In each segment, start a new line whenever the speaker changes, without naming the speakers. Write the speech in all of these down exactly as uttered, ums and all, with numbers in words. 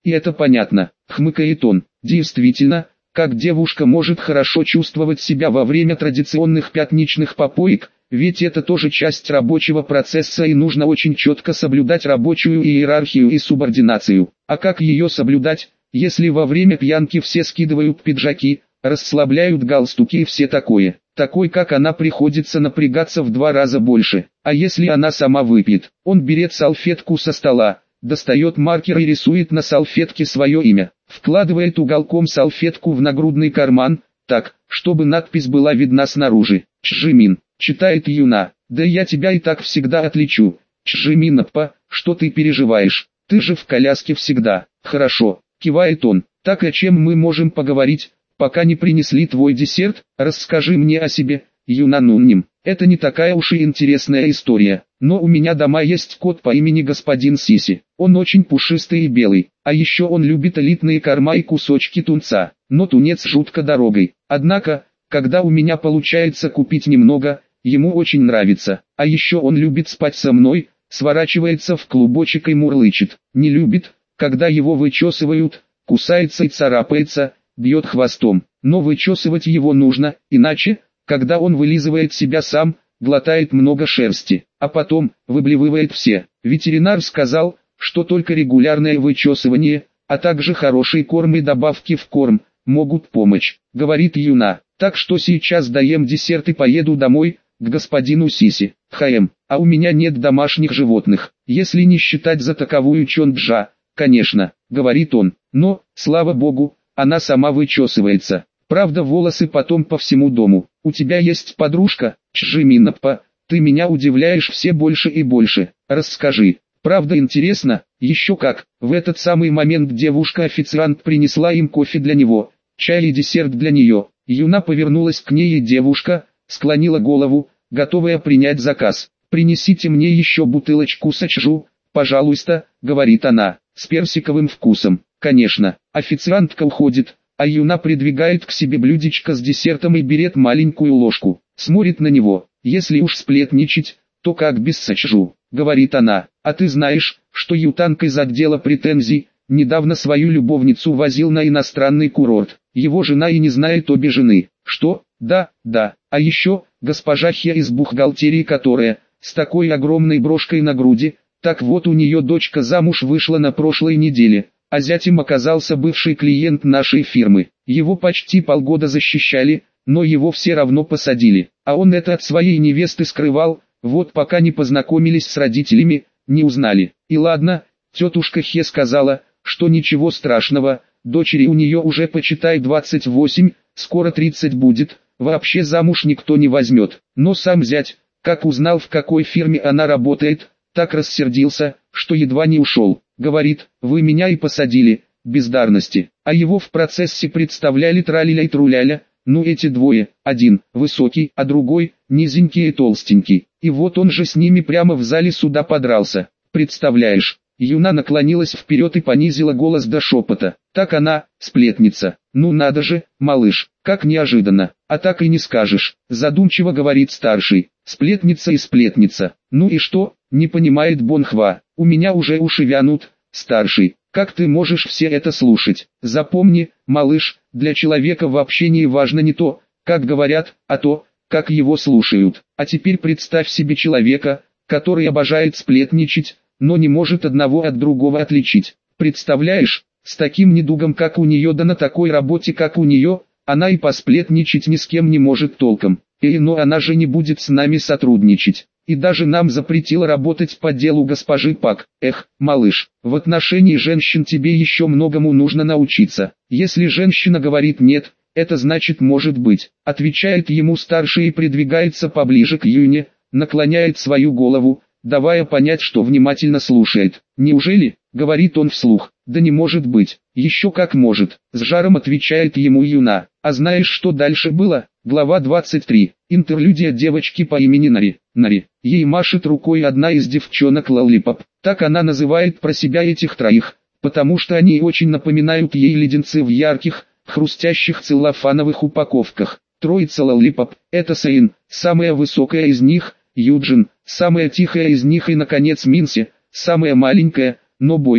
и это понятно, хмыкает он. Действительно, как девушка может хорошо чувствовать себя во время традиционных пятничных попоек, ведь это тоже часть рабочего процесса и нужно очень четко соблюдать рабочую иерархию и субординацию. А как ее соблюдать, если во время пьянки все скидывают пиджаки, расслабляют галстуки и все такое? Такой как она приходится напрягаться в два раза больше. А если она сама выпьет? Он берет салфетку со стола, достает маркер и рисует на салфетке свое имя. Вкладывает уголком салфетку в нагрудный карман, так, чтобы надпись была видна снаружи. Чжимин, читает Юна. Да я тебя и так всегда отличу. Чжиминаппа, что ты переживаешь? Ты же в коляске всегда. Хорошо, кивает он. Так о чем мы можем поговорить? Пока не принесли твой десерт, расскажи мне о себе, Юна Нунним. Это не такая уж и интересная история, но у меня дома есть кот по имени господин Сиси. Он очень пушистый и белый, а еще он любит элитные корма и кусочки тунца, но тунец жутко дорогой. Однако, когда у меня получается купить немного, ему очень нравится. А еще он любит спать со мной, сворачивается в клубочек и мурлычет. Не любит, когда его вычесывают, кусается и царапается, бьет хвостом, но вычесывать его нужно, иначе, когда он вылизывает себя сам, глотает много шерсти, а потом, выблевывает все. Ветеринар сказал, что только регулярное вычесывание, а также хороший корм и добавки в корм, могут помочь, говорит Юна. Так что сейчас доем десерт и поеду домой, к господину Сиси. Хаем, а у меня нет домашних животных, если не считать за таковую Чонджа, конечно, говорит он, но, слава богу, она сама вычесывается. Правда, волосы потом по всему дому. У тебя есть подружка, Чжиминаппа, ты меня удивляешь все больше и больше. Расскажи. Правда интересно? Еще как. В этот самый момент девушка-официант принесла им кофе для него, чай и десерт для нее. Юна повернулась к ней и девушка, склонила голову, готовая принять заказ. «Принесите мне еще бутылочку сачжу, пожалуйста», — говорит она, — «с персиковым вкусом». Конечно, официантка уходит, а Юна придвигает к себе блюдечко с десертом и берет маленькую ложку, смотрит на него. «Если уж сплетничать, то как без сачжу», — говорит она. «А ты знаешь, что Ютанг из отдела претензий недавно свою любовницу возил на иностранный курорт? Его жена и не знает обе жены». «Что? Да, да. А еще, госпожа Хе из бухгалтерии, которая, с такой огромной брошкой на груди, так вот у нее дочка замуж вышла на прошлой неделе. А зятем оказался бывший клиент нашей фирмы. Его почти полгода защищали, но его все равно посадили. А он это от своей невесты скрывал, вот пока не познакомились с родителями, не узнали. И ладно, тетушка Хе сказала, что ничего страшного, дочери у нее уже почитай двадцать восемь, скоро тридцать будет, вообще замуж никто не возьмет. Но сам зять, как узнал в какой фирме она работает, так рассердился, что едва не ушел. Говорит, вы меня и посадили, бездарности. А его в процессе представляли траляля и труляля, ну эти двое, один высокий, а другой низенький и толстенький. И вот он же с ними прямо в зале суда подрался. Представляешь? Юна наклонилась вперед и понизила голос до шепота. Так она, сплетница. Ну надо же, малыш, как неожиданно. А так и не скажешь, задумчиво говорит старший. Сплетница и сплетница. Ну и что? Не понимает Бонхва. У меня уже уши вянут, старший. Как ты можешь все это слушать? Запомни, малыш, для человека в общении важно не то, как говорят, а то, как его слушают. А теперь представь себе человека, который обожает сплетничать, но не может одного от другого отличить. Представляешь, с таким недугом как у нее, да на такой работе как у нее, она и посплетничать ни с кем не может толком. Эй, но она же не будет с нами сотрудничать. И даже нам запретила работать по делу госпожи Пак. Эх, малыш, в отношении женщин тебе еще многому нужно научиться. Если женщина говорит нет, это значит может быть. Отвечает ему старший и придвигается поближе к Юне, наклоняет свою голову, давая понять, что внимательно слушает. «Неужели?» — говорит он вслух. «Да не может быть». «Еще как может», — с жаром отвечает ему Юна. А знаешь, что дальше было? Глава двадцать три. Интерлюдия девочки по имени Нари. Нари. Ей машет рукой одна из девчонок Лоллипоп. Так она называет про себя этих троих, потому что они очень напоминают ей леденцы в ярких, хрустящих целлофановых упаковках. Троица Лоллипоп — это Сейн, самая высокая из них, Юджин, самая тихая из них и, наконец, Минси, самая маленькая, но бойкая.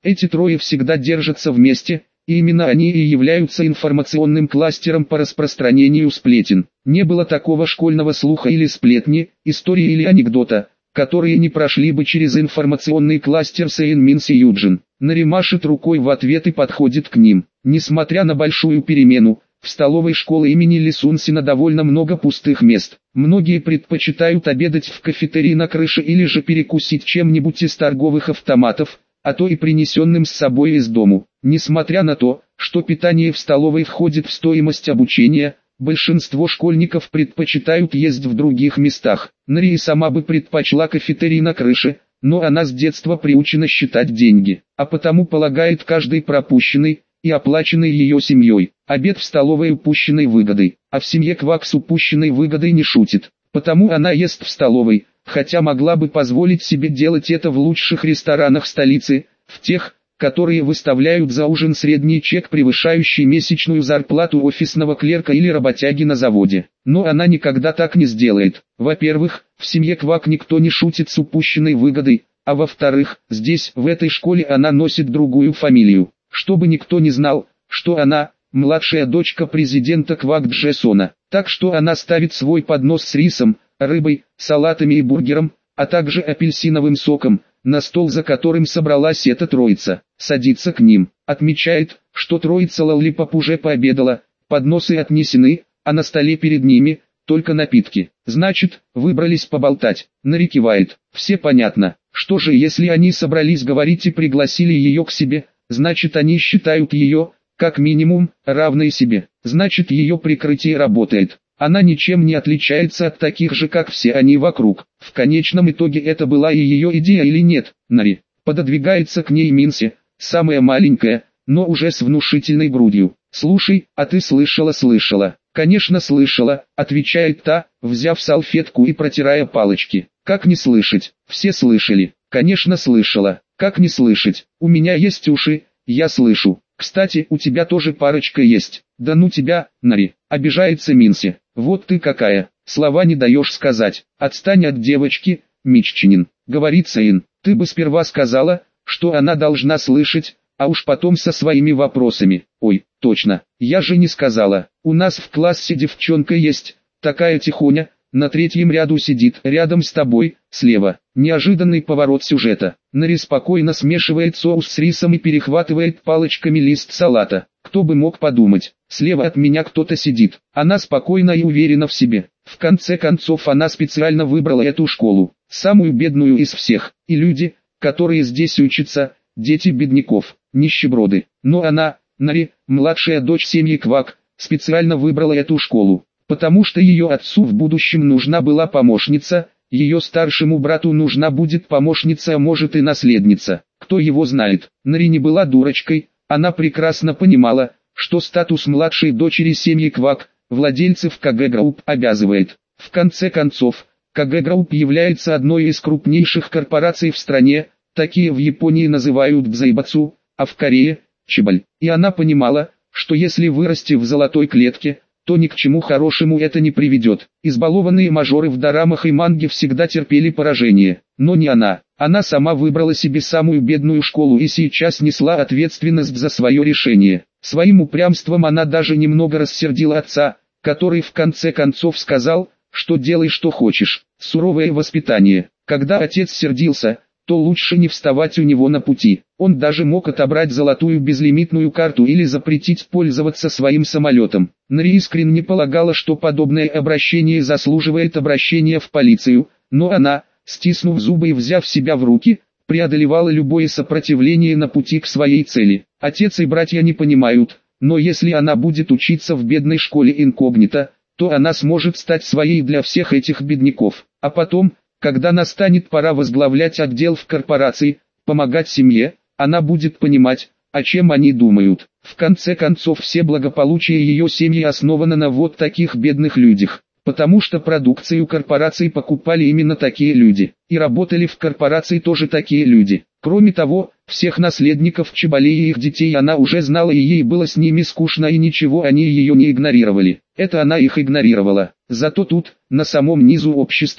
Эти трое всегда держатся вместе, и именно они и являются информационным кластером по распространению сплетен. Не было такого школьного слуха или сплетни, истории или анекдота, которые не прошли бы через информационный кластер Сейн Минси Юджин. Нари машет рукой в ответ и подходит к ним. Несмотря на большую перемену, в столовой школы имени Ли Сунсина довольно много пустых мест. Многие предпочитают обедать в кафетерии на крыше или же перекусить чем-нибудь из торговых автоматов, а то и принесенным с собой из дому. Несмотря на то, что питание в столовой входит в стоимость обучения, большинство школьников предпочитают есть в других местах. Нари и сама бы предпочла кафетерий на крыше, но она с детства приучена считать деньги, а потому полагает каждый пропущенный и оплаченный ее семьей обед в столовой упущенной выгодой, а в семье Квак с упущенной выгодой не шутит, потому она ест в столовой, хотя могла бы позволить себе делать это в лучших ресторанах столицы, в тех, которые выставляют за ужин средний чек, превышающий месячную зарплату офисного клерка или работяги на заводе. Но она никогда так не сделает. Во-первых, в семье Квак никто не шутит с упущенной выгодой, а во-вторых, здесь, в этой школе она носит другую фамилию, чтобы никто не знал, что она – младшая дочка президента Квак Джессона. Так что она ставит свой поднос с рисом, рыбой, салатами и бургером, а также апельсиновым соком, на стол, за которым собралась эта троица. Садится к ним, отмечает, что троица Лоллипоп уже пообедала, подносы отнесены, а на столе перед ними только напитки. Значит, выбрались поболтать. Нари кивает. Все понятно. Что же, если они собрались говорить и пригласили ее к себе, значит, они считают ее, как минимум, равной себе. Значит, ее прикрытие работает. Она ничем не отличается от таких же, как все они вокруг. В конечном итоге это была и ее идея или нет. Нари пододвигается к ней Минси, самая маленькая, но уже с внушительной грудью. «Слушай, а ты слышала, слышала?» «Конечно слышала», отвечает та, взяв салфетку и протирая палочки. «Как не слышать? Все слышали». «Конечно слышала. Как не слышать? У меня есть уши, я слышу. Кстати, у тебя тоже парочка есть». «Да ну тебя, Нари», обижается Минси. «Вот ты какая, слова не даешь сказать. Отстань от девочки, Миччинин», говорит Сейн. «Ты бы сперва сказала, что она должна слышать, а уж потом со своими вопросами». «Ой, точно, я же не сказала. У нас в классе девчонка есть, такая тихоня, на третьем ряду сидит, рядом с тобой, слева». Неожиданный поворот сюжета. Нари спокойно смешивает соус с рисом и перехватывает палочками лист салата. Кто бы мог подумать, слева от меня кто-то сидит. Она спокойна и уверена в себе. В конце концов, она специально выбрала эту школу, самую бедную из всех. И люди, которые здесь учатся, дети бедняков, нищеброды. Но она, Нари, младшая дочь семьи Квак, специально выбрала эту школу, потому что ее отцу в будущем нужна была помощница, ее старшему брату нужна будет помощница, а может и наследница. Кто его знает. Нари не была дурочкой, она прекрасно понимала, что статус младшей дочери семьи Квак, владельцев КГ Групп, обязывает. В конце концов, КГ Групп является одной из крупнейших корпораций в стране, такие в Японии называют Дзайбацу, а в Корее – Чибаль. И она понимала, что если вырасти в золотой клетке, то ни к чему хорошему это не приведет. Избалованные мажоры в дорамах и манге всегда терпели поражение, но не она. Она сама выбрала себе самую бедную школу и сейчас несла ответственность за свое решение. Своим упрямством она даже немного рассердила отца, который в конце концов сказал, что делай что хочешь. Суровое воспитание. Когда отец сердился, то лучше не вставать у него на пути. Он даже мог отобрать золотую безлимитную карту или запретить пользоваться своим самолетом. Нари искренне полагала, что подобное обращение заслуживает обращения в полицию, но она, стиснув зубы и взяв себя в руки, преодолевала любое сопротивление на пути к своей цели. Отец и братья не понимают, но если она будет учиться в бедной школе инкогнито, то она сможет стать своей для всех этих бедняков. А потом, когда настанет пора возглавлять отдел в корпорации, помогать семье, она будет понимать, о чем они думают. В конце концов, все благополучие ее семьи основано на вот таких бедных людях, потому что продукцию корпораций покупали именно такие люди, и работали в корпорации тоже такие люди. Кроме того, всех наследников Чибали и их детей она уже знала, и ей было с ними скучно, и ничего они ее не игнорировали. Это она их игнорировала. Зато тут, на самом низу общества,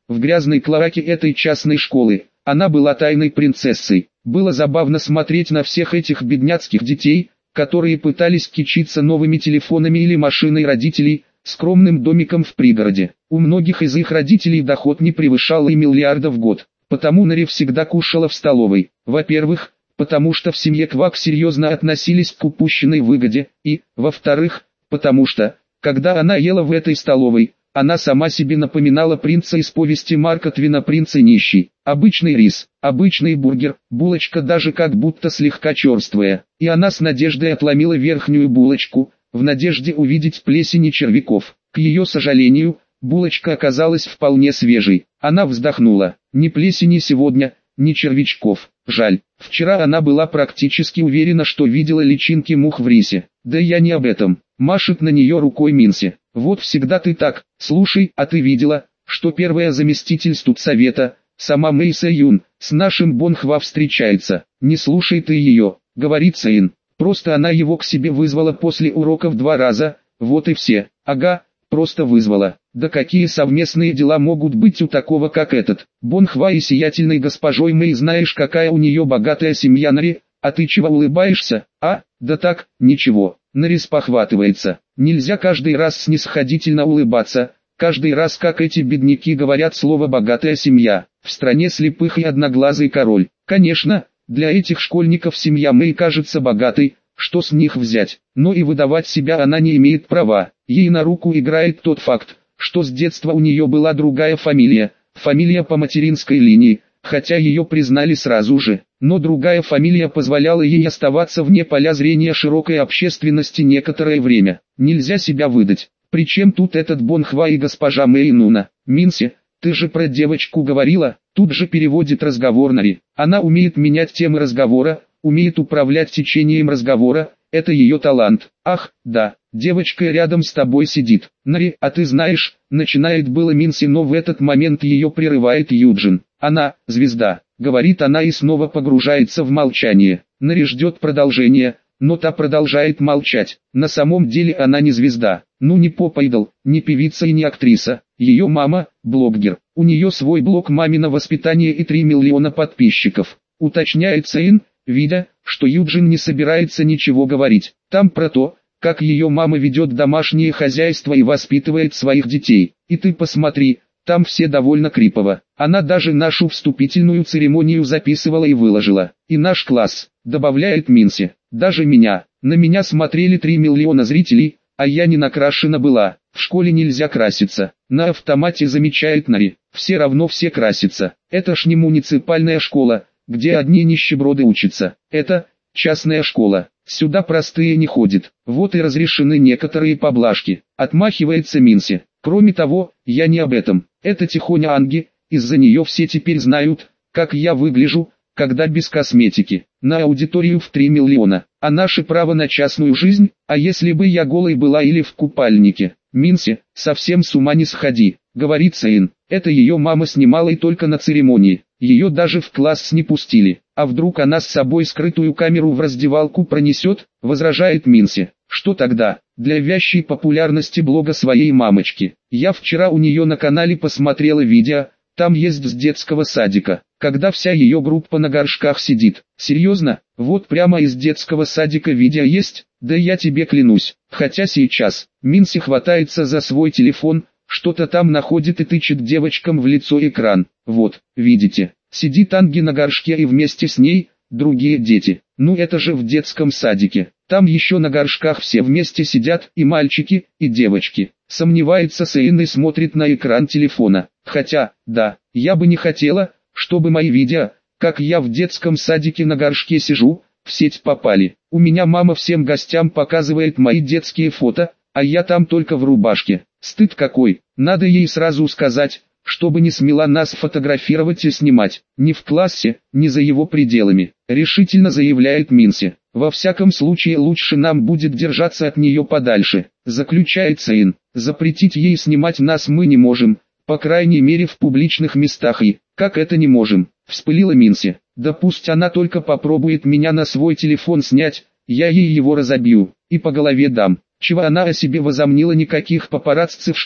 в грязной клоаке этой частной школы. Она была тайной принцессой. Было забавно смотреть на всех этих бедняцких детей, которые пытались кичиться новыми телефонами или машиной родителей, скромным домиком в пригороде. У многих из их родителей доход не превышал и миллиарда в год. Потому Нари всегда кушала в столовой. Во-первых, потому что в семье Квак серьезно относились к упущенной выгоде, и, во-вторых, потому что, когда она ела в этой столовой, она сама себе напоминала принца из повести Марка Твена «Принц и нищий». Обычный рис, обычный бургер, булочка даже как будто слегка черствая. И она с надеждой отломила верхнюю булочку, в надежде увидеть плесень и червяков. К ее сожалению, булочка оказалась вполне свежей. Она вздохнула. Ни плесени сегодня, ни червячков. Жаль. Вчера она была практически уверена, что видела личинки мух в рисе. Да я не об этом. Машет на нее рукой Минси. Вот всегда ты так. Слушай, а ты видела, что первая заместитель студсовета, сама Мэй Сэ-Юн, с нашим Бон Хва встречается? Не слушай ты ее, говорит Сэйн. Просто она его к себе вызвала после уроков два раза, вот и все. Ага, просто вызвала. Да какие совместные дела могут быть у такого как этот? Бон Хва и сиятельной госпожой Мэй, знаешь, какая у нее богатая семья. Нари, а ты чего улыбаешься? А, да так, ничего. Нари спохватывается. Нельзя каждый раз снисходительно улыбаться, каждый раз как эти бедняки говорят слово «богатая семья». В стране слепых и одноглазый король. Конечно, для этих школьников семья Мэй кажется богатой, что с них взять, но и выдавать себя она не имеет права. Ей на руку играет тот факт, что с детства у нее была другая фамилия, фамилия по материнской линии, хотя ее признали сразу же, но другая фамилия позволяла ей оставаться вне поля зрения широкой общественности некоторое время. Нельзя себя выдать. Причем тут этот Бон Хва и госпожа Мэй Нуна? Минси, ты же про девочку говорила, тут же переводит разговор Нари. Она умеет менять темы разговора, умеет управлять течением разговора, это ее талант. Ах, да, девочка рядом с тобой сидит. Нари, а ты знаешь, начинает было Минси, но в этот момент ее прерывает Юджин. Она, звезда, говорит она и снова погружается в молчание. Нари ждет продолжения, но та продолжает молчать. На самом деле она не звезда, ну не поп-айдол, не певица и не актриса. Ее мама – блогер. У нее свой блог «Мамино воспитание» и три миллиона подписчиков. Уточняет Сэйн, видя, что Юджин не собирается ничего говорить. Там про то, как ее мама ведет домашнее хозяйство и воспитывает своих детей. И ты посмотри, там все довольно крипово. Она даже нашу вступительную церемонию записывала и выложила. И наш класс, добавляет Минси, даже меня. На меня смотрели три миллиона зрителей, а я не накрашена была. В школе нельзя краситься. На автомате замечает Нари. Все равно все красятся. Это ж не муниципальная школа, где одни нищеброды учатся. Это частная школа. Сюда простые не ходят. Вот и разрешены некоторые поблажки. Отмахивается Минси. Кроме того, я не об этом. Это Тихоня Анги. Из-за нее все теперь знают, как я выгляжу, когда без косметики. На аудиторию в три миллиона. А наше право на частную жизнь? А если бы я голой была или в купальнике? Минси, совсем с ума не сходи, говорит Сэйн. Это ее мама снимала и только на церемонии. Ее даже в класс не пустили. А вдруг она с собой скрытую камеру в раздевалку пронесет, возражает Минси. Что тогда? Для вящей популярности блога своей мамочки. Я вчера у нее на канале посмотрела видео, там есть с детского садика, когда вся ее группа на горшках сидит. Серьезно? Вот прямо из детского садика видео есть? Да я тебе клянусь. Хотя сейчас, Минси хватается за свой телефон, что-то там находит и тычет девочкам в лицо экран. Вот, видите, сидит Анги на горшке и вместе с ней другие дети. Ну это же в детском садике. Там еще на горшках все вместе сидят, и мальчики, и девочки. Сомневается Сэйн и смотрит на экран телефона. Хотя, да, я бы не хотела, чтобы мои видео, как я в детском садике на горшке сижу, в сеть попали. У меня мама всем гостям показывает мои детские фото, а я там только в рубашке. Стыд какой, надо ей сразу сказать, чтобы не смела нас фотографировать и снимать. Ни в классе, ни за его пределами, решительно заявляет Минси. Во всяком случае лучше нам будет держаться от нее подальше, заключает Сэйн. Запретить ей снимать нас мы не можем, по крайней мере в публичных местах и, как это не можем, вспылила Минси. Да пусть она только попробует меня на свой телефон снять, я ей его разобью, и по голове дам. Чего она о себе возомнила, никаких папарацци в школе.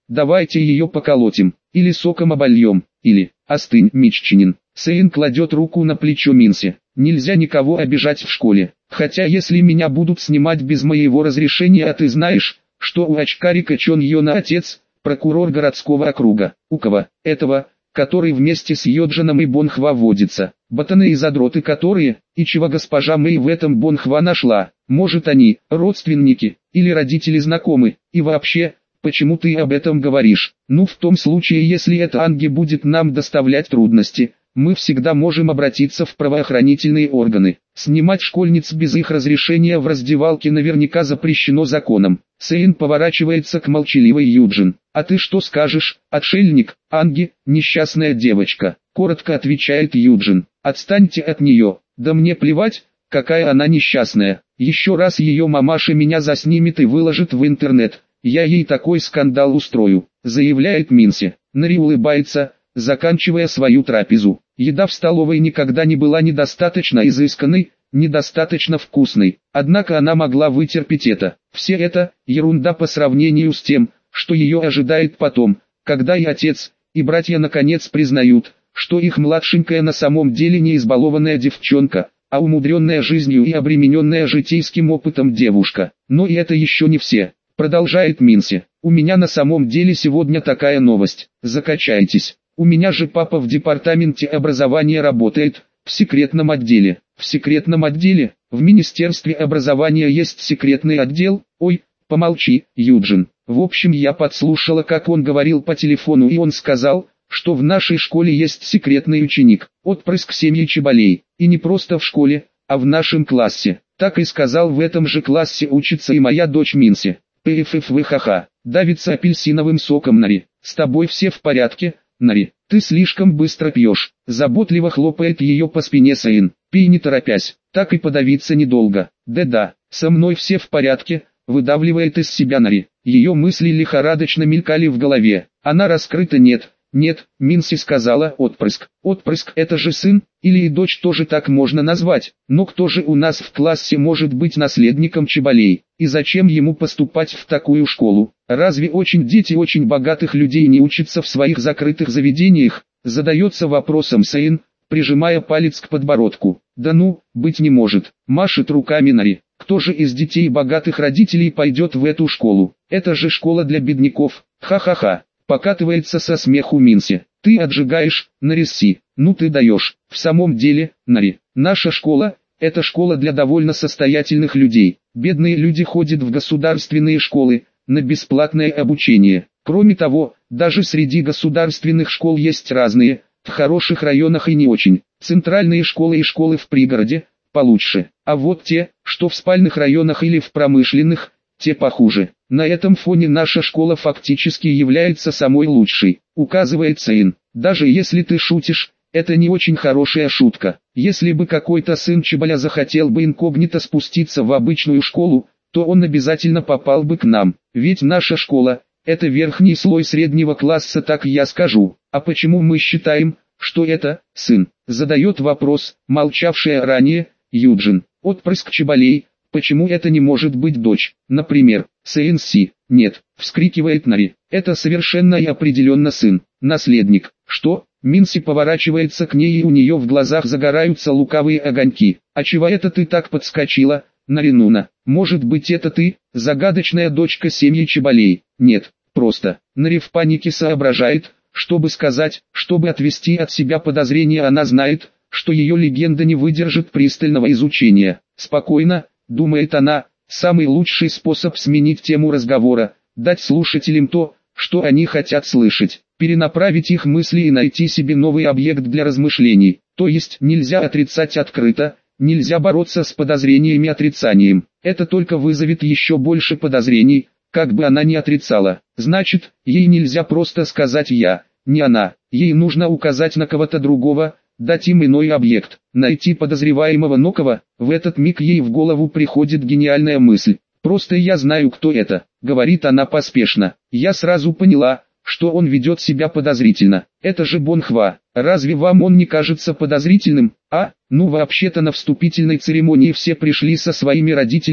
давайте ее поколотим, или соком обольем, или, остынь, Миччинин. Сэйн кладет руку на плечо Минси. Нельзя никого обижать в школе, хотя если меня будут снимать без моего разрешения, а ты знаешь, что у очкарика Чон Йона отец, прокурор городского округа, у кого, этого, который вместе с Йоджином и Бонхва водится, ботаны и задроты которые, и чего госпожа Мэй в этом Бонхва нашла, может они, родственники, или родители знакомы, и вообще, почему ты об этом говоришь? Ну в том случае, если это Анги будет нам доставлять трудности, мы всегда можем обратиться в правоохранительные органы. Снимать школьниц без их разрешения в раздевалке наверняка запрещено законом. Сэйн поворачивается к молчаливой Юджин. «А ты что скажешь, отшельник, Анги, несчастная девочка?» Коротко отвечает Юджин. «Отстаньте от нее, да мне плевать, какая она несчастная. Еще раз ее мамаша меня заснимет и выложит в интернет, я ей такой скандал устрою», заявляет Минси. Нари улыбается, заканчивая свою трапезу. Еда в столовой никогда не была недостаточно изысканной, недостаточно вкусной, однако она могла вытерпеть это. Все это – ерунда по сравнению с тем, что ее ожидает потом, когда и отец, и братья наконец признают, что их младшенькая на самом деле не избалованная девчонка, а умудренная жизнью и обремененная житейским опытом девушка. Но и это еще не все, продолжает Минси. «У меня на самом деле сегодня такая новость, закачайтесь. У меня же папа в департаменте образования работает, в секретном отделе». «В секретном отделе? В Министерстве образования есть секретный отдел?» «Ой, помолчи, Юджин. В общем, я подслушала, как он говорил по телефону, и он сказал, что в нашей школе есть секретный ученик, отпрыск семьи Чебалей, и не просто в школе, а в нашем классе. Так и сказал, в этом же классе учится и моя дочь Минси». «Пффвхх, давится апельсиновым соком Нари. С тобой все в порядке, Нари? Ты слишком быстро пьешь», заботливо хлопает ее по спине Сэйн. «Пей не торопясь, так и подавиться недолго». «Да-да, со мной все в порядке», выдавливает из себя Нари. Ее мысли лихорадочно мелькали в голове. Она раскрыта нет. «Нет», Минси сказала, отпрыск. «Отпрыск — это же сын, или и дочь тоже так можно назвать. Но кто же у нас в классе может быть наследником Чебалей? И зачем ему поступать в такую школу? Разве очень дети очень богатых людей не учатся в своих закрытых заведениях?» Задается вопросом Сэйн, прижимая палец к подбородку. «Да ну, быть не может», машет руками Нари. «Кто же из детей богатых родителей пойдет в эту школу? Это же школа для бедняков. Ха-ха-ха». Покатывается со смеху Минси. «Ты отжигаешь, Нариси. Ну ты даешь. В самом деле, Нари, наша школа – это школа для довольно состоятельных людей. Бедные люди ходят в государственные школы, на бесплатное обучение. Кроме того, даже среди государственных школ есть разные, в хороших районах и не очень. Центральные школы и школы в пригороде – получше. А вот те, что в спальных районах или в промышленных – те похуже. На этом фоне наша школа фактически является самой лучшей», указывает Сэйн. «Даже если ты шутишь, это не очень хорошая шутка. Если бы какой-то сын Чебаля захотел бы инкогнито спуститься в обычную школу, то он обязательно попал бы к нам. Ведь наша школа – это верхний слой среднего класса, так я скажу. А почему мы считаем, что это сын?» Задает вопрос, молчавшая ранее, Юджин. «Отпрыск Чебалей. Почему это не может быть дочь, например, Сэйнси?» «Нет», вскрикивает Нари, «это совершенно и определенно сын, наследник». «Что?» Минси поворачивается к ней, и у нее в глазах загораются лукавые огоньки. «А чего это ты так подскочила, Наринуна? Может быть, это ты, загадочная дочка семьи Чебалей?» «Нет, просто». Нари в панике соображает, чтобы сказать, чтобы отвести от себя подозрения. Она знает, что ее легенда не выдержит пристального изучения. «Спокойно», думает она, самый лучший способ сменить тему разговора, дать слушателям то, что они хотят слышать, перенаправить их мысли и найти себе новый объект для размышлений. То есть нельзя отрицать открыто, нельзя бороться с подозрениями отрицанием. Это только вызовет еще больше подозрений, как бы она ни отрицала. Значит, ей нельзя просто сказать «я», не она, ей нужно указать на кого-то другого, дать им иной объект, найти подозреваемого. Но кого? В этот миг ей в голову приходит гениальная мысль. «Просто я знаю, кто это», — говорит она поспешно. «Я сразу поняла, что он ведет себя подозрительно. Это же Бонхва. Разве вам он не кажется подозрительным, а? Ну вообще-то на вступительной церемонии все пришли со своими родителями,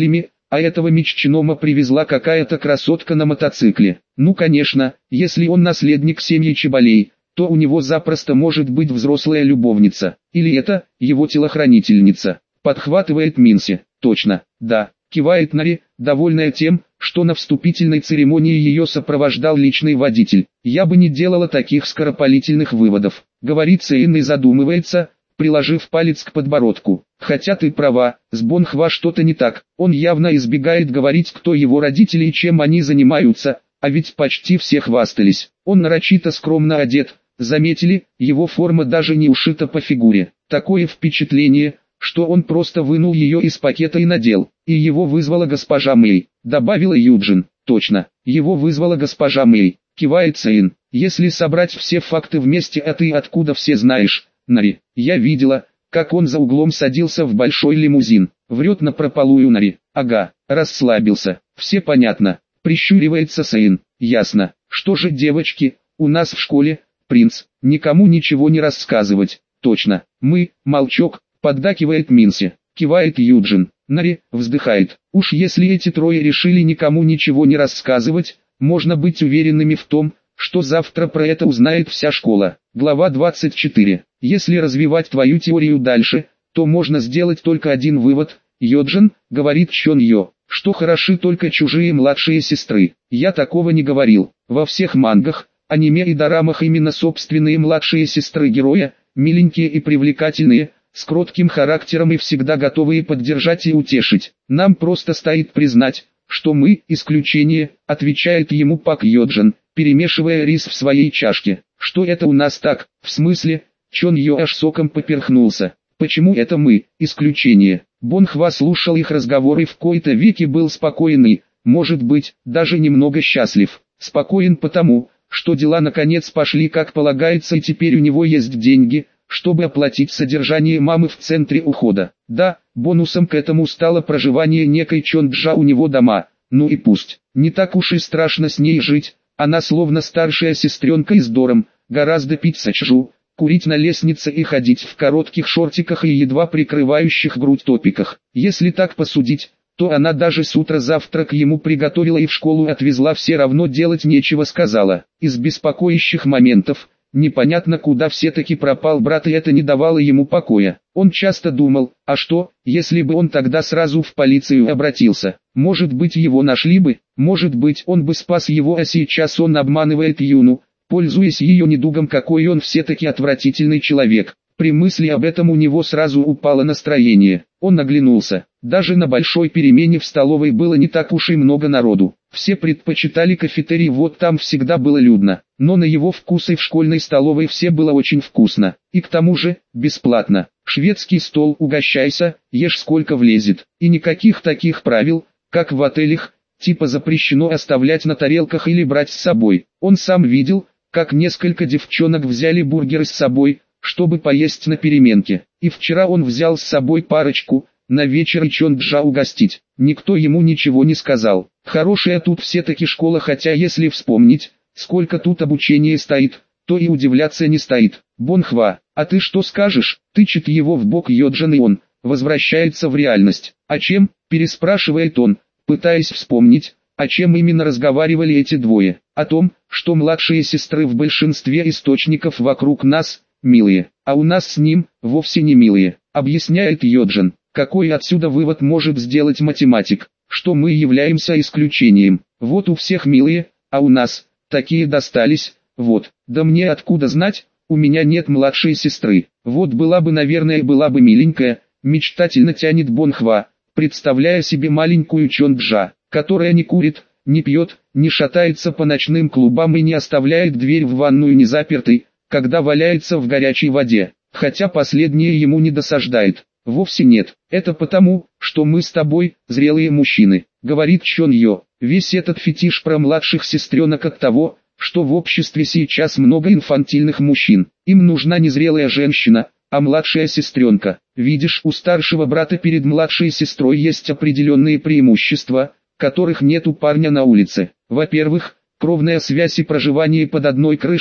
а этого миччинома привезла какая-то красотка на мотоцикле. Ну конечно, если он наследник семьи Чебалей, то у него запросто может быть взрослая любовница, или это, его телохранительница. Подхватывает Минси. Точно, да, кивает Нари, довольная тем, что на вступительной церемонии ее сопровождал личный водитель. Я бы не делала таких скоропалительных выводов, говорит Сейн и задумывается, приложив палец к подбородку. Хотя ты права, с Бонхва что-то не так, он явно избегает говорить, кто его родители и чем они занимаются, а ведь почти все хвастались. Он нарочито скромно одет, заметили, его форма даже не ушита по фигуре. Такое впечатление, что он просто вынул ее из пакета и надел, и его вызвала госпожа Мэй, добавила Юджин. Точно, его вызвала госпожа Мэй, кивает Сейн. Если собрать все факты вместе, а ты откуда все знаешь, Нари? Я видела, как он за углом садился в большой лимузин. Врет напропалую Нари. Ага, расслабился, все понятно. Прищуривается Сейн. Ясно. Что же, девочки, у нас в школе, принц, никому ничего не рассказывать. Точно, мы, молчок, поддакивает Минси. Кивает Юджин. Нари вздыхает. Уж если эти трое решили никому ничего не рассказывать, можно быть уверенными в том, что завтра про это узнает вся школа. Глава двадцать четыре. Если развивать твою теорию дальше, то можно сделать только один вывод. Йоджин, говорит Чон Йо, что хороши только чужие младшие сестры. Я такого не говорил. Во всех мангах, аниме и дорамах именно собственные младшие сестры героя, миленькие и привлекательные, с кротким характером и всегда готовые поддержать и утешить. Нам просто стоит признать, что мы исключение, отвечает ему Пак Йоджин, перемешивая рис в своей чашке. Что это у нас так, в смысле? Чон Йо аж соком поперхнулся. Почему это мы, исключение? Бонхва слушал их разговор и в кои-то веки был спокоен и, может быть, даже немного счастлив. Спокоен потому, что дела наконец пошли как полагается и теперь у него есть деньги, чтобы оплатить содержание мамы в центре ухода. Да, бонусом к этому стало проживание некой Чонджа у него дома, ну и пусть. Не так уж и страшно с ней жить, она словно старшая сестренка из дором, гораздо пить сачжу, курить на лестнице и ходить в коротких шортиках и едва прикрывающих грудь топиках. Если так посудить, то она даже с утра завтрак ему приготовила и в школу отвезла, все равно делать нечего сказала. Из беспокоящих моментов, непонятно куда все-таки пропал брат, и это не давало ему покоя. Он часто думал, а что, если бы он тогда сразу в полицию обратился? Может быть, его нашли бы, может быть, он бы спас его, а сейчас он обманывает Юну, пользуясь ее недугом, какой он все-таки отвратительный человек. При мысли об этом у него сразу упало настроение. Он оглянулся. Даже на большой перемене в столовой было не так уж и много народу. Все предпочитали кафетерий, вот там всегда было людно. Но на его вкус и в школьной столовой все было очень вкусно. И к тому же, бесплатно. Шведский стол, угощайся, ешь сколько влезет. И никаких таких правил, как в отелях, типа запрещено оставлять на тарелках или брать с собой. Он сам видел, как несколько девчонок взяли бургеры с собой, чтобы поесть на переменке. И вчера он взял с собой парочку, на вечер и Чонджа угостить. Никто ему ничего не сказал. Хорошая тут все-таки школа, хотя если вспомнить, сколько тут обучения стоит, то и удивляться не стоит. Бонхва, а ты что скажешь? Тычет его в бок Йоджин, и он возвращается в реальность. О чем? Переспрашивает он, пытаясь вспомнить, о чем именно разговаривали эти двое. О том, что младшие сестры в большинстве источников вокруг нас милые, а у нас с ним вовсе не милые, объясняет Йоджин. Какой отсюда вывод может сделать математик? Что мы являемся исключением. Вот у всех милые, а у нас такие достались. Вот, да мне откуда знать, у меня нет младшей сестры. Вот была бы, наверное, была бы миленькая, мечтательно тянет Бонхва, представляя себе маленькую Чонджа, которая не курит, не пьет, не шатается по ночным клубам и не оставляет дверь в ванную незапертой, когда валяется в горячей воде, хотя последнее ему не досаждает. Вовсе нет, это потому, что мы с тобой, зрелые мужчины, говорит Чон Йо. Весь этот фетиш про младших сестренок от того, что в обществе сейчас много инфантильных мужчин. Им нужна не зрелая женщина, а младшая сестренка. Видишь, у старшего брата перед младшей сестрой есть определенные преимущества, которых нет у парня на улице. Во-первых, кровная связь и проживание под одной крышей,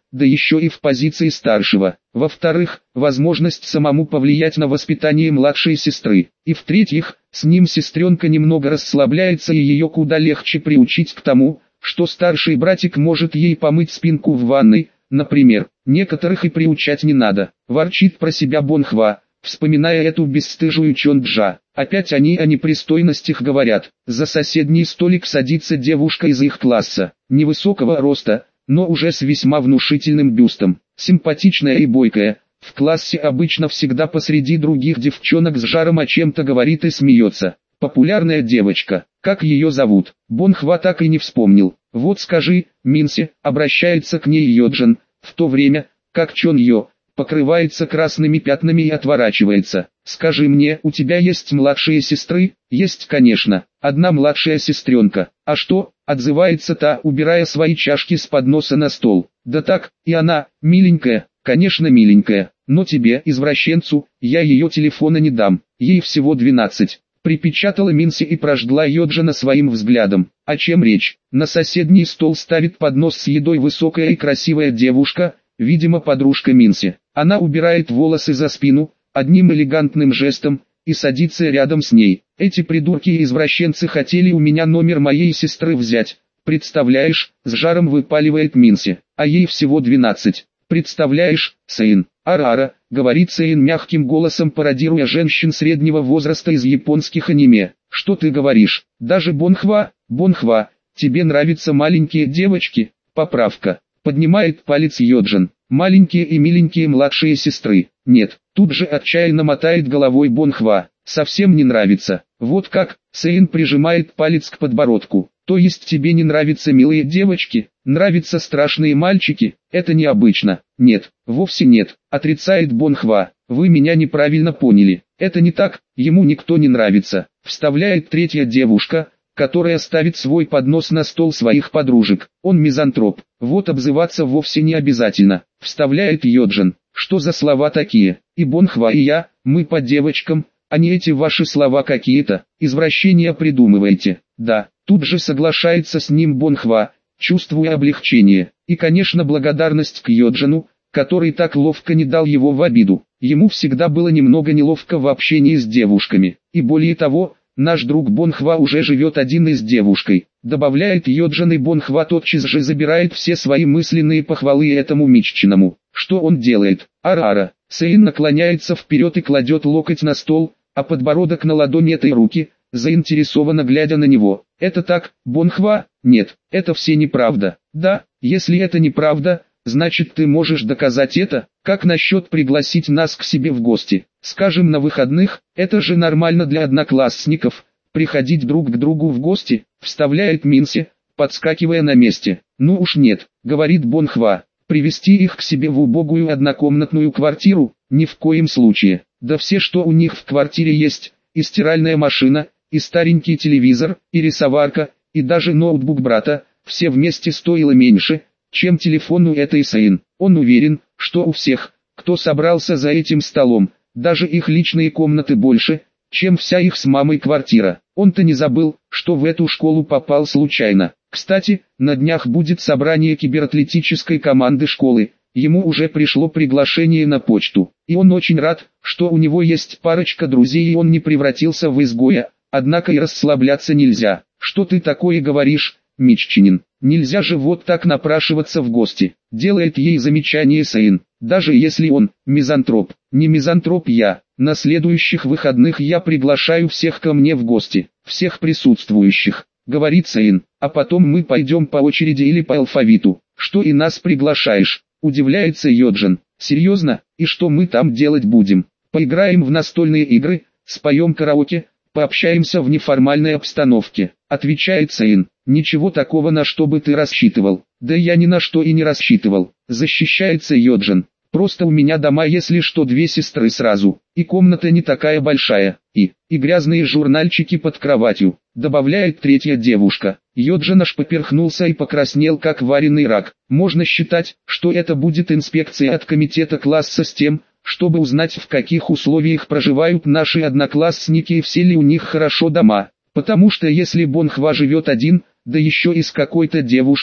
да еще и в позиции старшего. Во-вторых, возможность самому повлиять на воспитание младшей сестры. И в-третьих, с ним сестренка немного расслабляется и ее куда легче приучить к тому, что старший братик может ей помыть спинку в ванной, например. Некоторых и приучать не надо. Ворчит про себя Бонхва, вспоминая эту бесстыжую Чонджа. Опять они о непристойностях говорят. За соседний столик садится девушка из их класса, невысокого роста, но уже с весьма внушительным бюстом, симпатичная и бойкая. В классе обычно всегда посреди других девчонок с жаром о чем-то говорит и смеется. Популярная девочка. Как ее зовут? Бонхва так и не вспомнил. Вот скажи, Минси, обращается к ней Йоджин, в то время, как Чон Йо покрывается красными пятнами и отворачивается. Скажи мне, у тебя есть младшие сестры? Есть, конечно, одна младшая сестренка. А что? Отзывается та, убирая свои чашки с подноса на стол. Да так, и она, миленькая, конечно миленькая, но тебе, извращенцу, я ее телефона не дам, ей всего двенадцать. Припечатала Минси и прожгла Йоджина своим взглядом. О чем речь? На соседний стол ставит поднос с едой высокая и красивая девушка, видимо подружка Минси. Она убирает волосы за спину, одним элегантным жестом, и садится рядом с ней. Эти придурки и извращенцы хотели у меня номер моей сестры взять. Представляешь, с жаром выпаливает Минси, а ей всего двенадцать. Представляешь, Сэйн, ара-ара, говорит Сэйн мягким голосом, пародируя женщин среднего возраста из японских аниме. Что ты говоришь? Даже Бонхва, Бонхва, тебе нравятся маленькие девочки? Поправка. Поднимает палец Йоджин. Маленькие и миленькие младшие сестры. Нет, тут же отчаянно мотает головой Бонхва. Совсем не нравится. Вот как, Сэйн прижимает палец к подбородку. То есть тебе не нравятся милые девочки, нравятся страшные мальчики? Это необычно. Нет, вовсе нет, отрицает Бонхва. Вы меня неправильно поняли. Это не так, ему никто не нравится. Вставляет третья девушка, которая ставит свой поднос на стол своих подружек. Он мизантроп. Вот обзываться вовсе не обязательно. Вставляет Йоджин. Что за слова такие? И Бонхва и я, мы по девочкам, а не эти ваши слова какие-то, извращения придумываете. Да, тут же соглашается с ним Бонхва, чувствуя облегчение. И конечно благодарность к Йоджину, который так ловко не дал его в обиду. Ему всегда было немного неловко в общении с девушками. И более того, наш друг Бонхва уже живет один и с девушкой. Добавляет Йоджин, и Бонхва тотчас же забирает все свои мысленные похвалы этому Миччиному. Что он делает? Ара-ара. Сэйн наклоняется вперед и кладет локоть на стол, а подбородок на ладони этой руки, заинтересованно глядя на него. Это так, Бонхва? Нет, это все неправда. Да, если это неправда, значит ты можешь доказать это. Как насчет пригласить нас к себе в гости? Скажем, на выходных, это же нормально для одноклассников, приходить друг к другу в гости, вставляет Минси, подскакивая на месте. Ну уж нет, говорит Бонхва, привести их к себе в убогую однокомнатную квартиру, ни в коем случае. Да все, что у них в квартире есть, и стиральная машина, и старенький телевизор, и рисоварка, и даже ноутбук брата, все вместе стоило меньше, чем телефон у этой Сэйн. Он уверен, что у всех, кто собрался за этим столом, даже их личные комнаты больше, чем вся их с мамой квартира. Он-то не забыл, что в эту школу попал случайно. Кстати, на днях будет собрание кибератлетической команды школы. Ему уже пришло приглашение на почту, и он очень рад, что у него есть парочка друзей и он не превратился в изгоя, однако и расслабляться нельзя. Что ты такое говоришь, Миччинин? Нельзя же вот так напрашиваться в гости, делает ей замечание Сэйн. Даже если он мизантроп, не мизантроп я, на следующих выходных я приглашаю всех ко мне в гости, всех присутствующих, говорит Сэйн, а потом мы пойдем по очереди или по алфавиту. Что и нас приглашаешь? Удивляется Йоджин. Серьезно? И что мы там делать будем? Поиграем в настольные игры, споем караоке, пообщаемся в неформальной обстановке, отвечает Сэйн. Ничего такого, на что бы ты рассчитывал. Да я ни на что и не рассчитывал, защищается Йоджин. Просто у меня дома, если что, две сестры сразу, и комната не такая большая, и, и грязные журнальчики под кроватью, добавляет третья девушка. Йоджин аж поперхнулся и покраснел, как вареный рак. Можно считать, что это будет инспекция от комитета класса с тем, чтобы узнать, в каких условиях проживают наши одноклассники и все ли у них хорошо дома. Потому что если Бонхва живет один, да еще и с какой-то девушкой,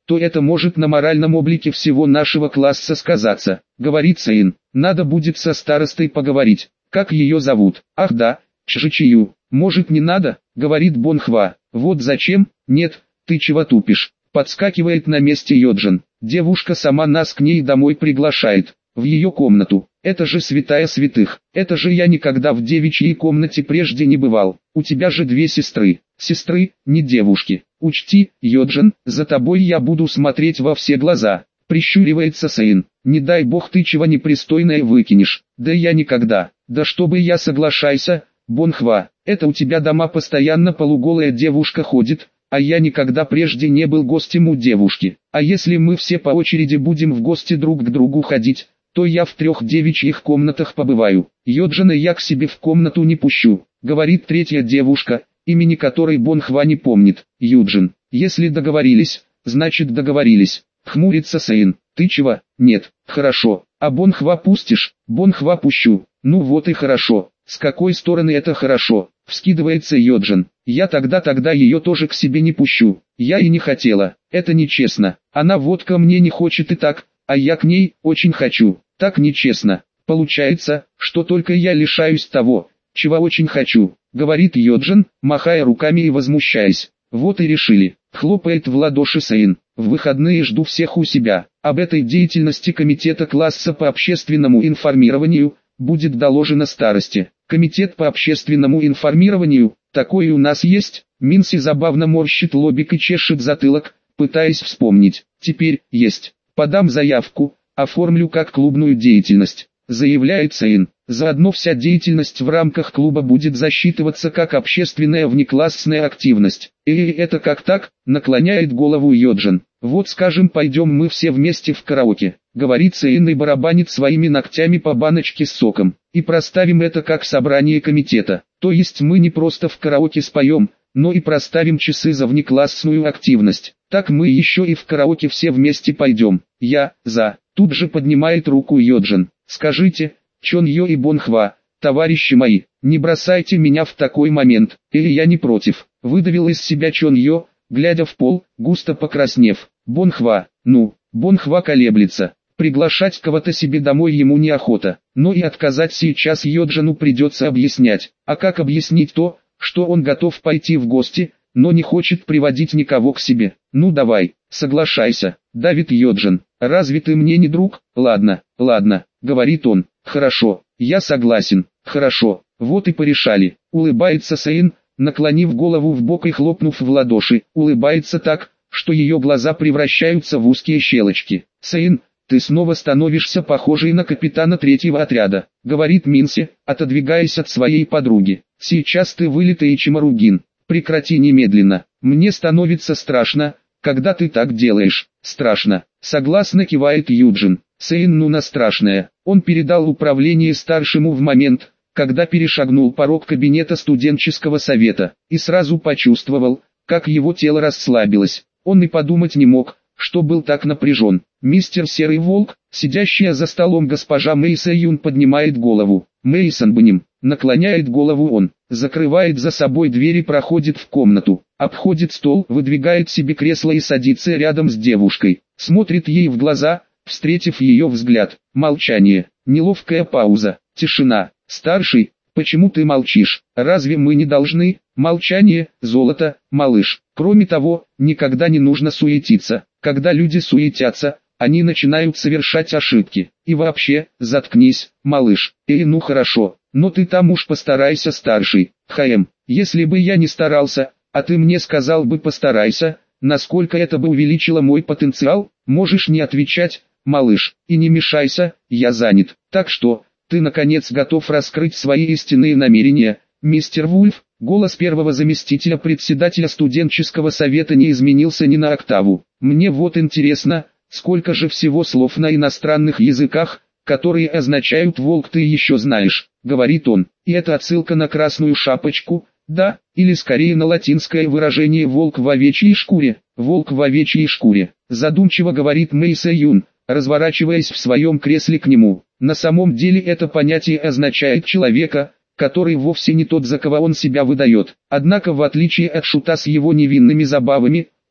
то это может на моральном облике всего нашего класса сказаться, говорит Сейн. Надо будет со старостой поговорить. Как ее зовут? Ах да, Чжичию. Может не надо, говорит Бонхва. Вот зачем? Нет, ты чего тупишь? Подскакивает на месте Йоджин. Девушка сама нас к ней домой приглашает. В ее комнату. Это же святая святых. Это же я никогда в девичьей комнате прежде не бывал. У тебя же две сестры. Сестры, не девушки. Учти, Йоджин, за тобой я буду смотреть во все глаза. Прищуривается Сейн. Не дай бог ты чего непристойное выкинешь. Да я никогда. Да чтобы я соглашайся, Бонхва. Это у тебя дома постоянно полуголая девушка ходит, а я никогда прежде не был гостем у девушки. А если мы все по очереди будем в гости друг к другу ходить, то я в трех девичьих комнатах побываю. Йоджина я к себе в комнату не пущу, говорит третья девушка, имени которой Бонхва не помнит. Юджин. Если договорились, значит договорились. Хмурится Сейн. Ты чего? Нет. Хорошо. А Бонхва пустишь? Бонхва пущу. Ну вот и хорошо. С какой стороны это хорошо? Вскидывается Йоджин. Я тогда тогда ее тоже к себе не пущу. Я и не хотела. Это нечестно. Она вот ко мне не хочет и так, а я к ней очень хочу. Так нечестно. Получается, что только я лишаюсь того, чего очень хочу, говорит Йоджин, махая руками и возмущаясь. Вот и решили. Хлопает в ладоши Сейн. В выходные жду всех у себя. Об этой деятельности комитета класса по общественному информированию будет доложено старости. Комитет по общественному информированию, такой у нас есть. Минси забавно морщит лобик и чешет затылок, пытаясь вспомнить. Теперь есть. Подам заявку, оформлю как клубную деятельность, заявляет Сейн. Заодно вся деятельность в рамках клуба будет засчитываться как общественная внеклассная активность. И это как так, наклоняет голову Йоджин. Вот скажем, пойдем мы все вместе в караоке, говорит Сейн и барабанит своими ногтями по баночке с соком. И проставим это как собрание комитета. То есть мы не просто в караоке споем, но и проставим часы за внеклассную активность. Так мы еще и в караоке все вместе пойдем. Я, за. Тут же поднимает руку Йоджин. Скажите, Чон Йо и Бонхва, товарищи мои, не бросайте меня в такой момент, или я не против. Выдавил из себя Чон Йо, глядя в пол, густо покраснев. Бонхва, ну, Бонхва колеблется. Приглашать кого-то себе домой ему неохота, но и отказать сейчас Йоджину придется объяснять. А как объяснить то, что он готов пойти в гости, но не хочет приводить никого к себе? Ну давай, соглашайся, давит Йоджин. Разве ты мне не друг? Ладно, ладно, говорит он. Хорошо, я согласен, хорошо, вот и порешали. Улыбается Сейн, наклонив голову в бок и хлопнув в ладоши. Улыбается так, что ее глаза превращаются в узкие щелочки. Сейн, ты снова становишься похожей на капитана третьего отряда, говорит Минси, отодвигаясь от своей подруги. Сейчас ты вылитый чеморугин. Прекрати немедленно. Мне становится страшно, когда ты так делаешь. Страшно. Согласно кивает Юджин. Сейн ну на страшное. Он передал управление старшему в момент, когда перешагнул порог кабинета студенческого совета, и сразу почувствовал, как его тело расслабилось. Он и подумать не мог, что был так напряжен. Мистер Серый Волк, сидящая за столом госпожа Мэйса Юн, поднимает голову. Мэйсон Бним, наклоняет голову он, закрывает за собой дверь и проходит в комнату, обходит стол, выдвигает себе кресло и садится рядом с девушкой, смотрит ей в глаза, встретив ее взгляд. Молчание, неловкая пауза, тишина. Старший, почему ты молчишь? Разве мы не должны? Молчание, золото, малыш. Кроме того, никогда не нужно суетиться. Когда люди суетятся, они начинают совершать ошибки. И вообще, заткнись, малыш. Эй, ну хорошо, но ты там уж постарайся, старший. Хаем, если бы я не старался, а ты мне сказал бы постарайся, насколько это бы увеличило мой потенциал? Можешь не отвечать, малыш, и не мешайся, я занят. Так что, ты наконец готов раскрыть свои истинные намерения, мистер Вульф? Голос первого заместителя председателя студенческого совета не изменился ни на октаву. Мне вот интересно, сколько же всего слов на иностранных языках, которые означают «волк» ты еще знаешь, говорит он. И это отсылка на красную шапочку, да, или скорее на латинское выражение «волк в овечьей шкуре». Волк в овечьей шкуре, задумчиво говорит Мэйса Юн, разворачиваясь в своем кресле к нему. На самом деле это понятие означает человека, который вовсе не тот, за кого он себя выдает. Однако в отличие от шута с его невинными забавами,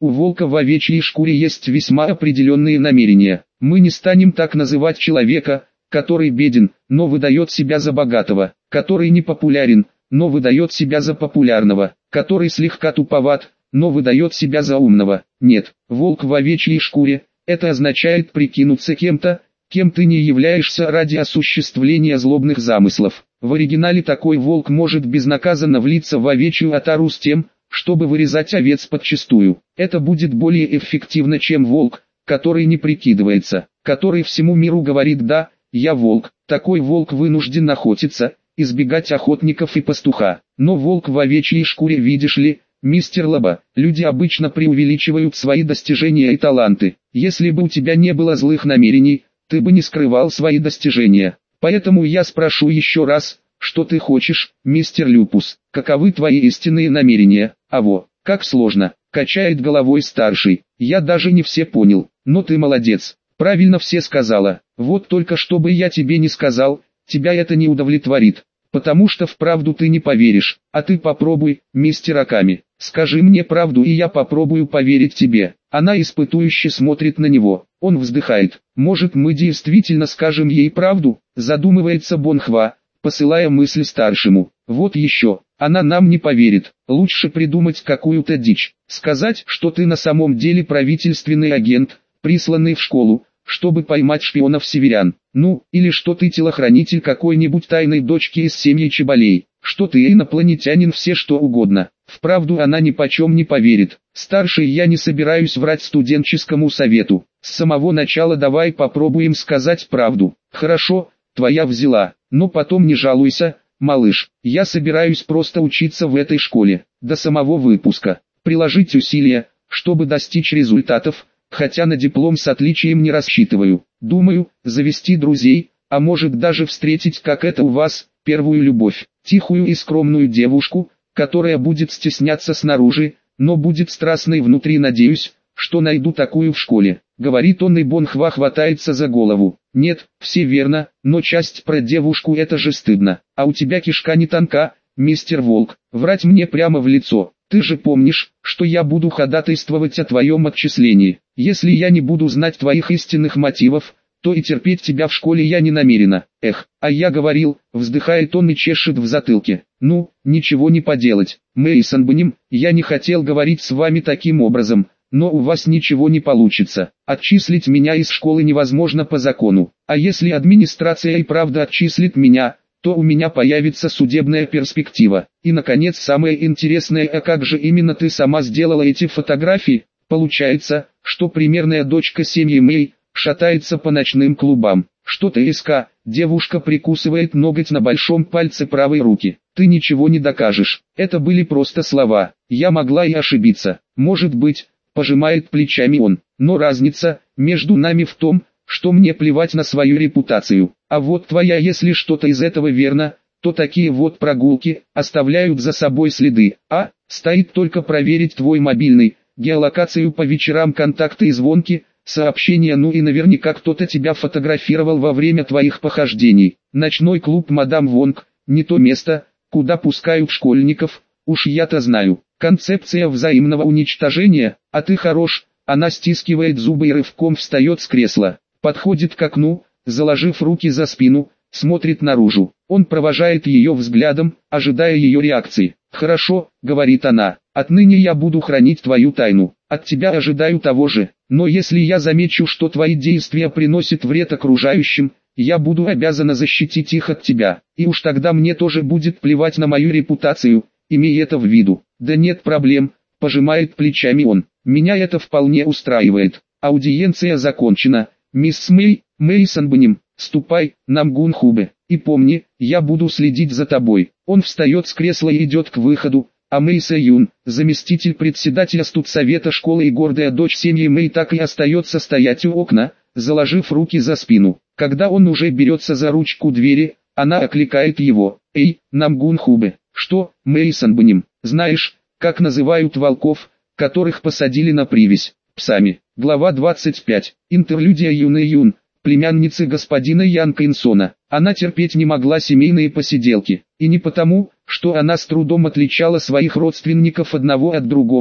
У волка в овечьей шкуре есть весьма определенные намерения. Мы не станем так называть человека, который беден, но выдает себя за богатого, который не популярен, но выдает себя за популярного, который слегка туповат, но выдает себя за умного. Нет, волк в овечьей шкуре – это означает прикинуться кем-то, кем ты не являешься ради осуществления злобных замыслов. В оригинале такой волк может безнаказанно влиться в овечью отару с тем, чтобы вырезать овец подчистую. Это будет более эффективно, чем волк, который не прикидывается, который всему миру говорит: «Да, я волк». Такой волк вынужден охотиться, избегать охотников и пастуха. Но волк в овечьей шкуре, видишь ли, мистер Лоба, люди обычно преувеличивают свои достижения и таланты. Если бы у тебя не было злых намерений, ты бы не скрывал свои достижения. Поэтому я спрошу еще раз, что ты хочешь, мистер Люпус, каковы твои истинные намерения? Аво, как сложно, качает головой старший, я даже не все понял, но ты молодец, правильно все сказала, вот только чтобы я тебе не сказал, тебя это не удовлетворит, потому что вправду ты не поверишь, а ты попробуй, мистер Аками, скажи мне правду и я попробую поверить тебе. Она испытующе смотрит на него, он вздыхает, может мы действительно скажем ей правду, задумывается Бонхва, посылая мысль старшему, вот еще, она нам не поверит, лучше придумать какую-то дичь, сказать, что ты на самом деле правительственный агент, присланный в школу, чтобы поймать шпионов-северян, ну, или что ты телохранитель какой-нибудь тайной дочки из семьи Чебалей, что ты инопланетянин, все что угодно. Вправду она ни почем не поверит. Старший, я не собираюсь врать студенческому совету. С самого начала давай попробуем сказать правду. Хорошо, твоя взяла, но потом не жалуйся, малыш. Я собираюсь просто учиться в этой школе, до самого выпуска. Приложить усилия, чтобы достичь результатов, хотя на диплом с отличием не рассчитываю. Думаю, завести друзей, а может даже встретить, как это у вас, первую любовь. Тихую и скромную девушку, которая будет стесняться снаружи, но будет страстной внутри. Надеюсь, что найду такую в школе, говорит он, и Бонхва хватается за голову. Нет, все верно, но часть про девушку — это же стыдно. А у тебя кишка не тонка, мистер Волк, врать мне прямо в лицо. Ты же помнишь, что я буду ходатайствовать о твоем отчислении. Если я не буду знать твоих истинных мотивов, то и терпеть тебя в школе я не намерена. Эх, а я говорил, вздыхает он и чешет в затылке. Ну, ничего не поделать, Мэйсон Бним, я не хотел говорить с вами таким образом, но у вас ничего не получится. Отчислить меня из школы невозможно по закону. А если администрация и правда отчислит меня, то у меня появится судебная перспектива. И наконец самое интересное, а как же именно ты сама сделала эти фотографии? Получается, что примерная дочка семьи Мэй шатается по ночным клубам. Что-то СК, девушка прикусывает ноготь на большом пальце правой руки. Ты ничего не докажешь. Это были просто слова. Я могла и ошибиться. Может быть, пожимает плечами он. Но разница между нами в том, что мне плевать на свою репутацию. А вот твоя, если что-то из этого верно, то такие вот прогулки оставляют за собой следы. А, стоит только проверить твой мобильный, геолокацию по вечерам, контакты и звонки, сообщения, ну и наверняка кто-то тебя фотографировал во время твоих похождений. Ночной клуб «Мадам Вонг» — не то место, куда пускают школьников, уж я-то знаю. Концепция взаимного уничтожения, а ты хорош. Она стискивает зубы и рывком встает с кресла, подходит к окну, заложив руки за спину, смотрит наружу. Он провожает ее взглядом, ожидая ее реакции. «Хорошо», — говорит она, — «отныне я буду хранить твою тайну, от тебя ожидаю того же, но если я замечу, что твои действия приносят вред окружающим, я буду обязана защитить их от тебя, и уж тогда мне тоже будет плевать на мою репутацию, имей это в виду». «Да нет проблем», — пожимает плечами он, — «меня это вполне устраивает. Аудиенция закончена, мисс Мэй, Мэйсон Бним, ступай, Намгун Хубе, и помни, я буду следить за тобой». Он встает с кресла и идет к выходу, а Мэй Сэ Юн, заместитель председателя студсовета школы и гордая дочь семьи Мэй, так и остается стоять у окна, заложив руки за спину. Когда он уже берется за ручку двери, она окликает его: «Эй, Намгун Хубе». «Что, Мэйсон Бним, знаешь, как называют волков, которых посадили на привязь? Псами». Глава двадцать пять. Интерлюдия Юны Юн, племянницы господина Ян Кинсона. Она терпеть не могла семейные посиделки, и не потому, что она с трудом отличала своих родственников одного от другого,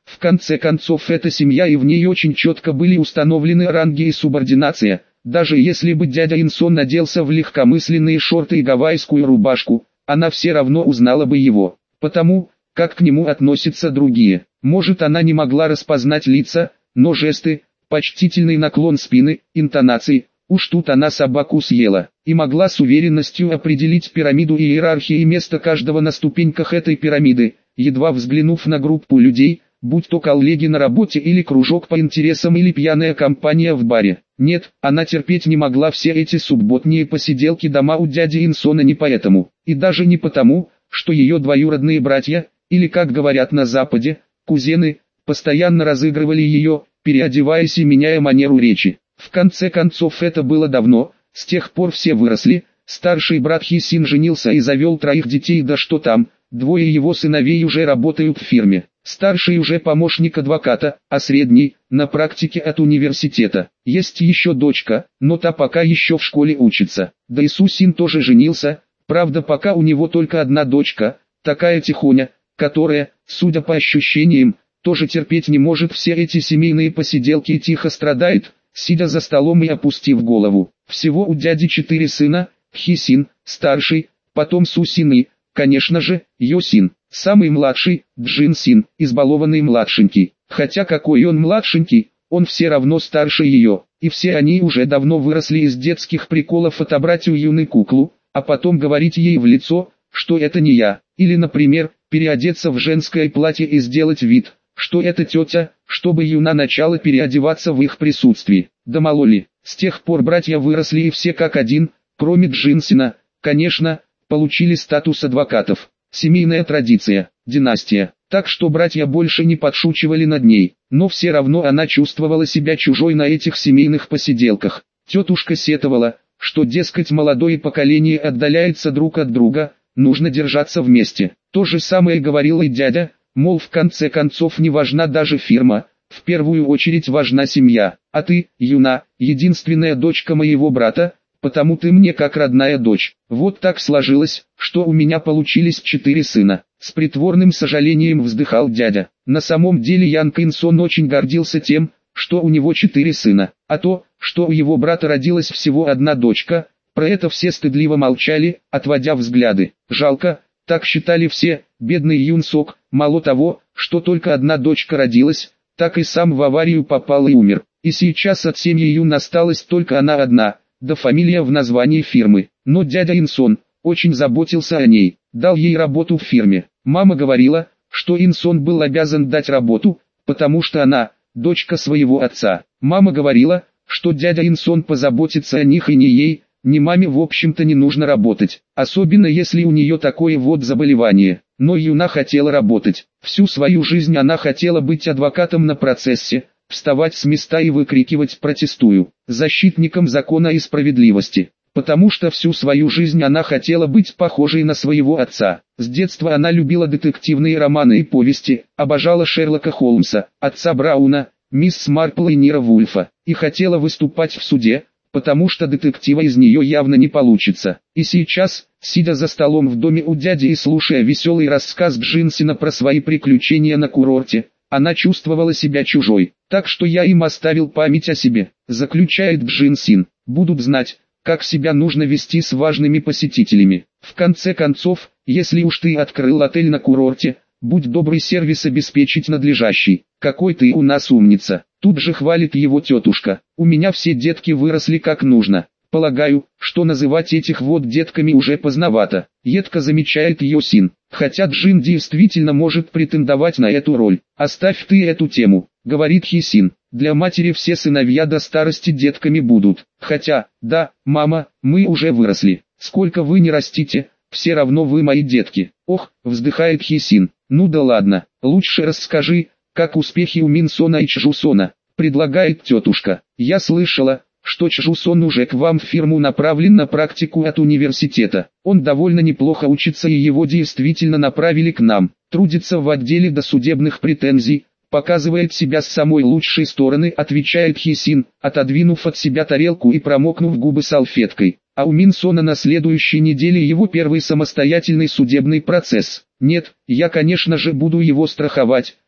В конце концов эта семья и в ней очень четко были установлены ранги и субординация. Даже если бы дядя Инсон наделся в легкомысленные шорты и гавайскую рубашку, она все равно узнала бы его, потому как к нему относятся другие. Может, она не могла распознать лица, но жесты, почтительный наклон спины, интонации, уж тут она собаку съела, и могла с уверенностью определить пирамиду и иерархии и место каждого на ступеньках этой пирамиды, едва взглянув на группу людей, будь то коллеги на работе или кружок по интересам или пьяная компания в баре. Нет, она терпеть не могла все эти субботние посиделки дома у дяди Инсона не поэтому, и даже не потому, что ее двоюродные братья, или как говорят на Западе, кузены, постоянно разыгрывали ее, переодеваясь и меняя манеру речи. В конце концов это было давно, с тех пор все выросли, старший брат Хисин женился и завел троих детей, да что там, двое его сыновей уже работают в фирме. Старший уже помощник адвоката, а средний – на практике от университета. Есть еще дочка, но та пока еще в школе учится. Да и Сусин тоже женился, правда пока у него только одна дочка, такая тихоня, которая, судя по ощущениям, тоже терпеть не может все эти семейные посиделки и тихо страдает, сидя за столом и опустив голову. Всего у дяди четыре сына: Хисин, старший, потом Сусин и, конечно же, Йосин, самый младший, Джинсин, избалованный младшенький. Хотя какой он младшенький, он все равно старше ее, и все они уже давно выросли из детских приколов отобрать у Юны куклу, а потом говорить ей в лицо, что это не я, или, например, переодеться в женское платье и сделать вид, что это тетя, чтобы Юна начала переодеваться в их присутствии. Да мало ли, с тех пор братья выросли и все как один, кроме Джинсина, конечно, получили статус адвокатов. Семейная традиция, династия, так что братья больше не подшучивали над ней, но все равно она чувствовала себя чужой на этих семейных посиделках. Тетушка сетовала, что, дескать, молодое поколение отдаляется друг от друга, нужно держаться вместе. То же самое говорил и дядя, мол, в конце концов не важна даже фирма, в первую очередь важна семья, а ты, Юна, единственная дочка моего брата, потому ты мне как родная дочь. Вот так сложилось, что у меня получились четыре сына. С притворным сожалением вздыхал дядя. На самом деле Ян Инсон очень гордился тем, что у него четыре сына, а то, что у его брата родилась всего одна дочка, про это все стыдливо молчали, отводя взгляды. Жалко, так считали все, бедный Юн Сок, мало того, что только одна дочка родилась, так и сам в аварию попал и умер. И сейчас от семьи Юн осталась только она одна, да фамилия в названии фирмы. Но дядя Инсон очень заботился о ней, дал ей работу в фирме. Мама говорила, что Инсон был обязан дать работу, потому что она, дочка своего отца. Мама говорила, что дядя Инсон позаботится о них и ни ей, ни маме в общем-то не нужно работать, особенно если у нее такое вот заболевание. Но Юна хотела работать. Всю свою жизнь она хотела быть адвокатом на процессе, вставать с места и выкрикивать «протестую», защитником закона и справедливости. Потому что всю свою жизнь она хотела быть похожей на своего отца. С детства она любила детективные романы и повести, обожала Шерлока Холмса, отца Брауна, мисс Марпл и Нира Вульфа, и хотела выступать в суде, потому что детектива из нее явно не получится. И сейчас, сидя за столом в доме у дяди и слушая веселый рассказ Джинсина про свои приключения на курорте, она чувствовала себя чужой. Так что я им оставил память о себе, заключает Джинсин. Будут знать, как себя нужно вести с важными посетителями. В конце концов, если уж ты открыл отель на курорте, будь добрый сервис обеспечить надлежащий. Какой ты у нас умница. Тут же хвалит его тетушка. У меня все детки выросли как нужно. Полагаю, что называть этих вот детками уже поздновато. Едко замечает Йосин. Хотя Джин действительно может претендовать на эту роль. Оставь ты эту тему, говорит Хисин. Для матери все сыновья до старости детками будут. Хотя, да, мама, мы уже выросли. Сколько вы не растите, все равно вы мои детки. Ох, вздыхает Хисин. Ну да ладно, лучше расскажи, как успехи у Минсона и Чжусона, предлагает тетушка. Я слышала, что Чжусон уже к вам в фирму направлен на практику от университета. Он довольно неплохо учится и его действительно направили к нам. Трудится в отделе досудебных претензий, показывает себя с самой лучшей стороны, отвечает Хисин, отодвинув от себя тарелку и промокнув губы салфеткой. А у Минсона на следующей неделе его первый самостоятельный судебный процесс. Нет, я конечно же буду его страховать,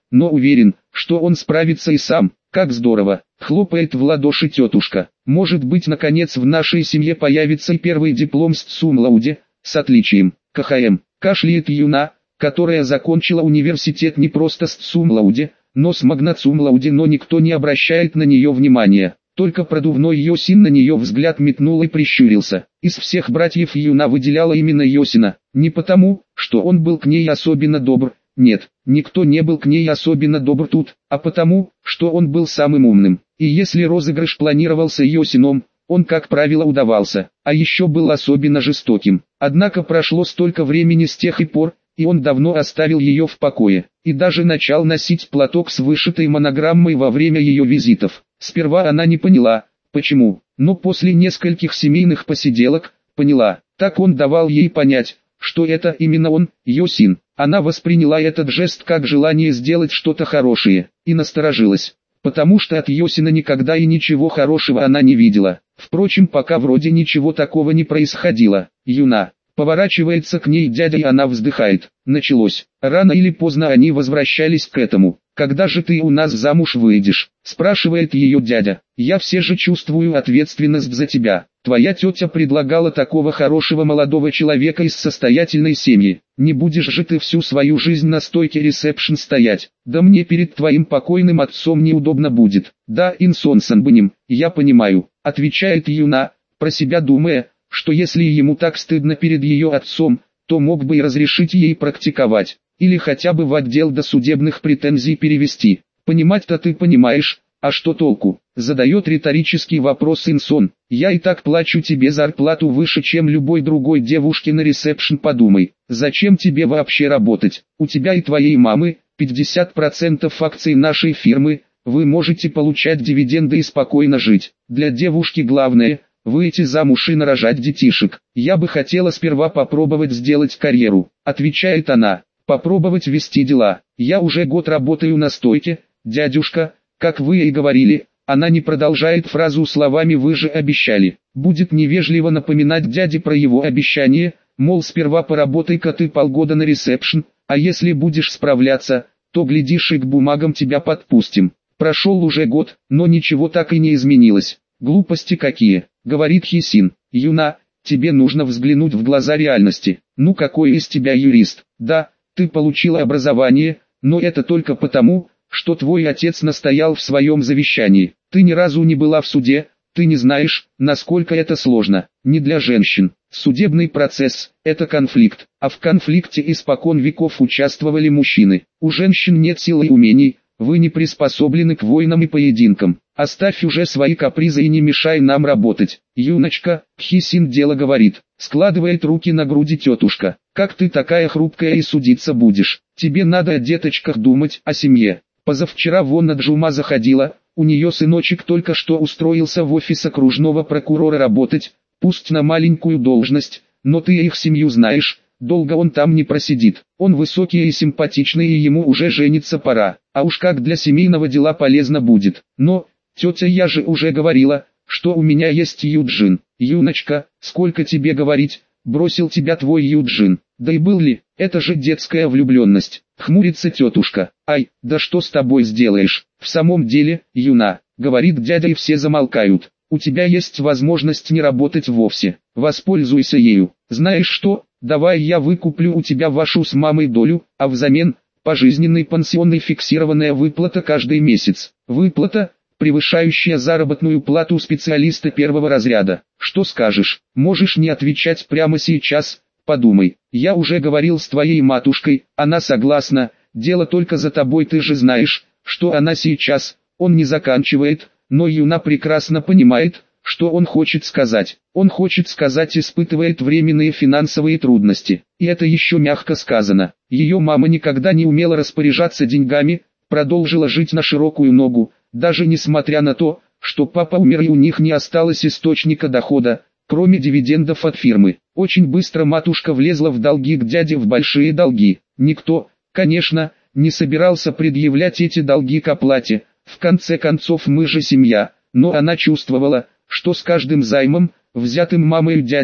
но уверен, что он справится и сам. Как здорово, хлопает в ладоши тетушка. Может быть, наконец в нашей семье появится и первый диплом с цум-лауде, с отличием. КХМ, кашляет Юна, которая закончила университет не просто с цум-лауде, но с магна-цум-лауде, но никто не обращает на нее внимания. Только продувной Йосин на нее взгляд метнул и прищурился. Из всех братьев Юна выделяла именно Йосина, не потому, что он был к ней особенно добр. Нет, никто не был к ней особенно добр тут, а потому, что он был самым умным. И если розыгрыш планировался Йосином, он, как правило, удавался, а еще был особенно жестоким. Однако прошло столько времени с тех и пор, и он давно оставил ее в покое, и даже начал носить платок с вышитой монограммой во время ее визитов. Сперва она не поняла, почему, но после нескольких семейных посиделок, поняла. Так он давал ей понять, что это именно он, Йосин. Она восприняла этот жест как желание сделать что-то хорошее, и насторожилась, потому что от Йосина никогда и ничего хорошего она не видела. Впрочем, пока вроде ничего такого не происходило. Юна поворачивается к ней дядя, и она вздыхает. Началось. Рано или поздно они возвращались к этому. «Когда же ты у нас замуж выйдешь?» – спрашивает ее дядя. «Я все же чувствую ответственность за тебя. Твоя тетя предлагала такого хорошего молодого человека из состоятельной семьи. Не будешь же ты всю свою жизнь на стойке ресепшн стоять? Да мне перед твоим покойным отцом неудобно будет». «Да, Инсонсонбаним, я понимаю», – отвечает Юна, про себя думая, что если ему так стыдно перед ее отцом, то мог бы и разрешить ей практиковать, или хотя бы в отдел досудебных претензий перевести. «Понимать-то ты понимаешь, а что толку?» – задает риторический вопрос Инсон. «Я и так плачу тебе зарплату выше, чем любой другой девушке на ресепшн. Подумай, зачем тебе вообще работать? У тебя и твоей мамы пятьдесят процентов акций нашей фирмы, вы можете получать дивиденды и спокойно жить. Для девушки главное – выйти замуж и нарожать детишек. Я бы хотела сперва попробовать сделать карьеру», – отвечает она. «Попробовать вести дела. Я уже год работаю на стойке, дядюшка, как вы и говорили». Она не продолжает фразу словами «вы же обещали». Будет невежливо напоминать дяде про его обещание, мол, сперва поработай-ка ты полгода на ресепшн, а если будешь справляться, то глядишь и к бумагам тебя подпустим. Прошел уже год, но ничего так и не изменилось. «Глупости какие», — говорит Хисин. «Юна, тебе нужно взглянуть в глаза реальности. Ну какой из тебя юрист? Да, ты получила образование, но это только потому, что твой отец настоял в своем завещании. Ты ни разу не была в суде, ты не знаешь, насколько это сложно. Не для женщин. Судебный процесс – это конфликт, а в конфликте испокон веков участвовали мужчины. У женщин нет силы и умений, вы не приспособлены к войнам и поединкам. Оставь уже свои капризы и не мешай нам работать». «Юночка», — Хисин дело говорит, складывает руки на груди тетушка. «Как ты такая хрупкая и судиться будешь? Тебе надо о деточках думать, о семье. Позавчера вон Джума заходила, у нее сыночек только что устроился в офис окружного прокурора работать, пусть на маленькую должность, но ты их семью знаешь, долго он там не просидит. Он высокий и симпатичный, и ему уже жениться пора, а уж как для семейного дела полезно будет. Но, тетя, я же уже говорила, что у меня есть Юджин». «Юночка, сколько тебе говорить, бросил тебя твой Юджин. Да и был ли, это же детская влюбленность», — хмурится тетушка. «Ай, да что с тобой сделаешь? В самом деле, Юна», — говорит дядя, и все замолкают. «У тебя есть возможность не работать вовсе, воспользуйся ею. Знаешь что, давай я выкуплю у тебя вашу с мамой долю, а взамен — пожизненный пансионный фиксированная выплата каждый месяц. Выплата, превышающая заработную плату специалиста первого разряда. Что скажешь? Можешь не отвечать прямо сейчас, подумай. Я уже говорил с твоей матушкой, она согласна, дело только за тобой, ты же знаешь, что она сейчас». Он не заканчивает, но Юна прекрасно понимает, что он хочет сказать. Он хочет сказать, испытывает временные финансовые трудности. И это еще мягко сказано. Ее мама никогда не умела распоряжаться деньгами, продолжила жить на широкую ногу, даже несмотря на то, что папа умер и у них не осталось источника дохода, кроме дивидендов от фирмы. Очень быстро матушка влезла в долги к дяде, в большие долги. Никто, конечно, не собирался предъявлять эти долги к оплате. В конце концов, мы же семья, но она чувствовала, что с каждым займом, взятым мамой дяди,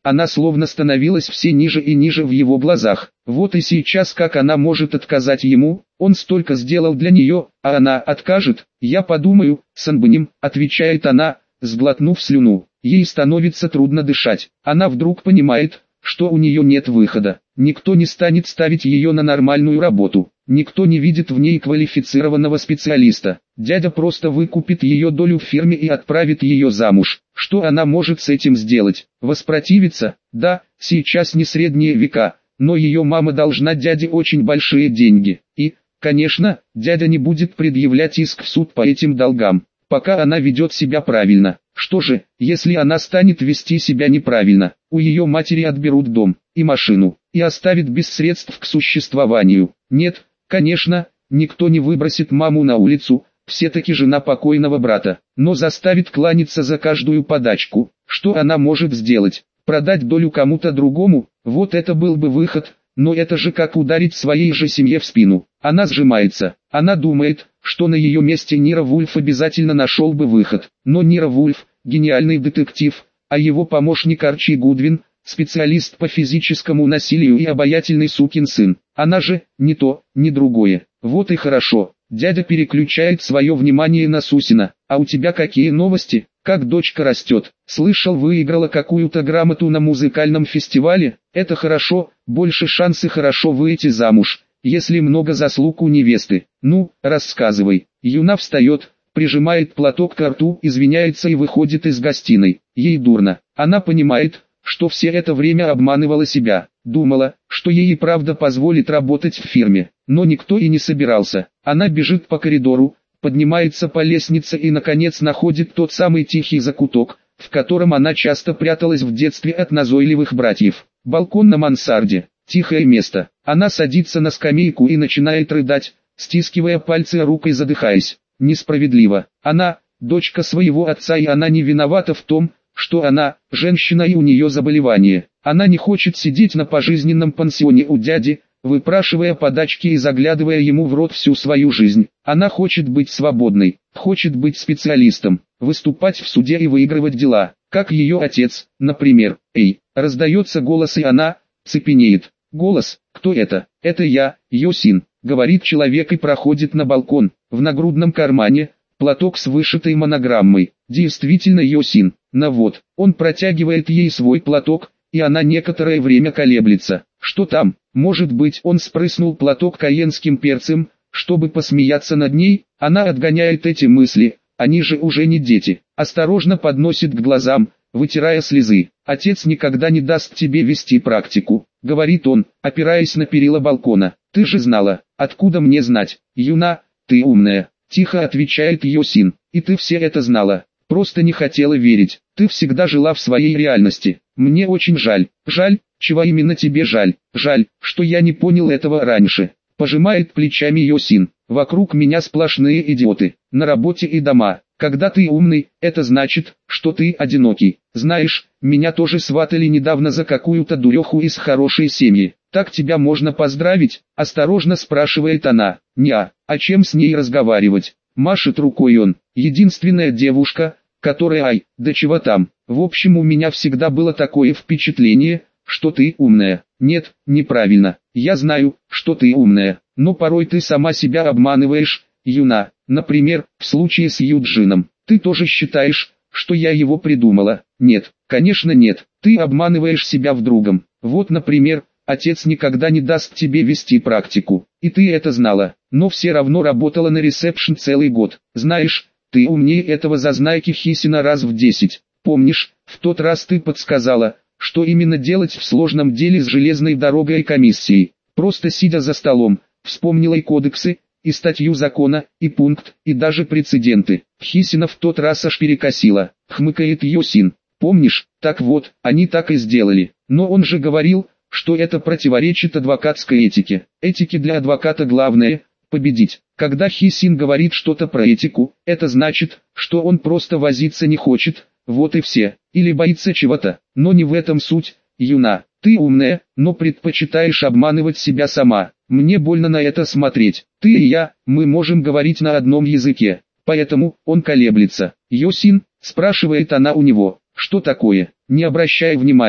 она словно становилась все ниже и ниже в его глазах. Вот и сейчас как она может отказать ему, он столько сделал для нее, а она откажет? Я подумаю, Санбаним, отвечает она, сглотнув слюну. Ей становится трудно дышать. Она вдруг понимает, что у нее нет выхода. Никто не станет ставить ее на нормальную работу. Никто не видит в ней квалифицированного специалиста. Дядя просто выкупит ее долю в фирме и отправит ее замуж. Что она может с этим сделать? Воспротивиться? Да, сейчас не средние века, но ее мама должна дяде очень большие деньги. И, конечно, дядя не будет предъявлять иск в суд по этим долгам, пока она ведет себя правильно. Что же, если она станет вести себя неправильно? У ее матери отберут дом и машину, и оставят без средств к существованию. Нет, конечно, никто не выбросит маму на улицу, все-таки жена покойного брата, но заставит кланяться за каждую подачку. Что она может сделать? Продать долю кому-то другому? Вот это был бы выход, но это же как ударить своей же семье в спину. Она сжимается, она думает, что на ее месте Ниро Вульф обязательно нашел бы выход. Но Ниро Вульф – гениальный детектив, а его помощник Арчи Гудвин – специалист по физическому насилию и обаятельный сукин сын. Она же, ни то, ни другое. Вот и хорошо. Дядя переключает свое внимание на Сусина. А у тебя какие новости? Как дочка растет? Слышал, выиграла какую-то грамоту на музыкальном фестивале? Это хорошо, больше шансы хорошо выйти замуж, если много заслуг у невесты. Ну, рассказывай. Юна встает, прижимает платок к рту, извиняется и выходит из гостиной. Ей дурно. Она понимает, что все это время обманывала себя. Думала, что ей и правда позволит работать в фирме. Но никто и не собирался. Она бежит по коридору, поднимается по лестнице и наконец находит тот самый тихий закуток, в котором она часто пряталась в детстве от назойливых братьев. Балкон на мансарде. Тихое место. Она садится на скамейку и начинает рыдать, стискивая пальцы рук и задыхаясь. Несправедливо. Она, дочка своего отца, и она не виновата в том, что она, женщина и у нее заболевание. Она не хочет сидеть на пожизненном пансионе у дяди, выпрашивая подачки и заглядывая ему в рот всю свою жизнь. Она хочет быть свободной, хочет быть специалистом, выступать в суде и выигрывать дела, как ее отец, например. «Эй!» Раздается голос, и она цепенеет. Голос: «Кто это?» «Это я, Йосин», говорит человек и проходит на балкон. В нагрудном кармане платок с вышитой монограммой. Действительно Йосин. На вот, он протягивает ей свой платок, и она некоторое время колеблется. Что там? Может быть, он спрыснул платок каенским перцем, чтобы посмеяться над ней? Она отгоняет эти мысли, они же уже не дети. Осторожно подносит к глазам, вытирая слезы. «Отец никогда не даст тебе вести практику», — говорит он, опираясь на перила балкона. «Ты же знала». «Откуда мне знать?» «Юна, ты умная», — тихо отвечает Йосин. «И ты все это знала. Просто не хотела верить. Ты всегда жила в своей реальности. Мне очень жаль». «Жаль? Чего именно тебе жаль?» «Жаль, что я не понял этого раньше». Пожимает плечами Йосин. «Вокруг меня сплошные идиоты. На работе и дома. Когда ты умный, это значит, что ты одинокий. Знаешь, меня тоже сватали недавно за какую-то дуреху из хорошей семьи. Так тебя можно поздравить?» Осторожно спрашивает она. «Неа, а чем с ней разговаривать?» Машет рукой он. «Единственная девушка, которая, ай, да чего там. В общем, у меня всегда было такое впечатление, что ты умная». «Нет, неправильно. Я знаю, что ты умная, но порой ты сама себя обманываешь, Юна. Например, в случае с Юджином. Ты тоже считаешь, что я его придумала?» «Нет, конечно нет. Ты обманываешь себя в другом. Вот, например, отец никогда не даст тебе вести практику, и ты это знала, но все равно работала на ресепшн целый год. Знаешь, ты умнее этого зазнайки Хисина раз в десять. Помнишь, в тот раз ты подсказала, что именно делать в сложном деле с железной дорогой и комиссией. Просто сидя за столом, вспомнила и кодексы, и статью закона, и пункт, и даже прецеденты. Хисина в тот раз аж перекосила», — хмыкает Йосин. «Помнишь? Так вот, они так и сделали. Но он же говорил, что это противоречит адвокатской этике. Этике для адвоката главное – победить. Когда Хисин говорит что-то про этику, это значит, что он просто возиться не хочет, вот и все. Или боится чего-то. Но не в этом суть, Юна. Ты умная, но предпочитаешь обманывать себя сама. Мне больно на это смотреть. Ты и я, мы можем говорить на одном языке. Поэтому, он колеблется. «Йосин?» – спрашивает она у него. «Что такое?» Не обращая внимания,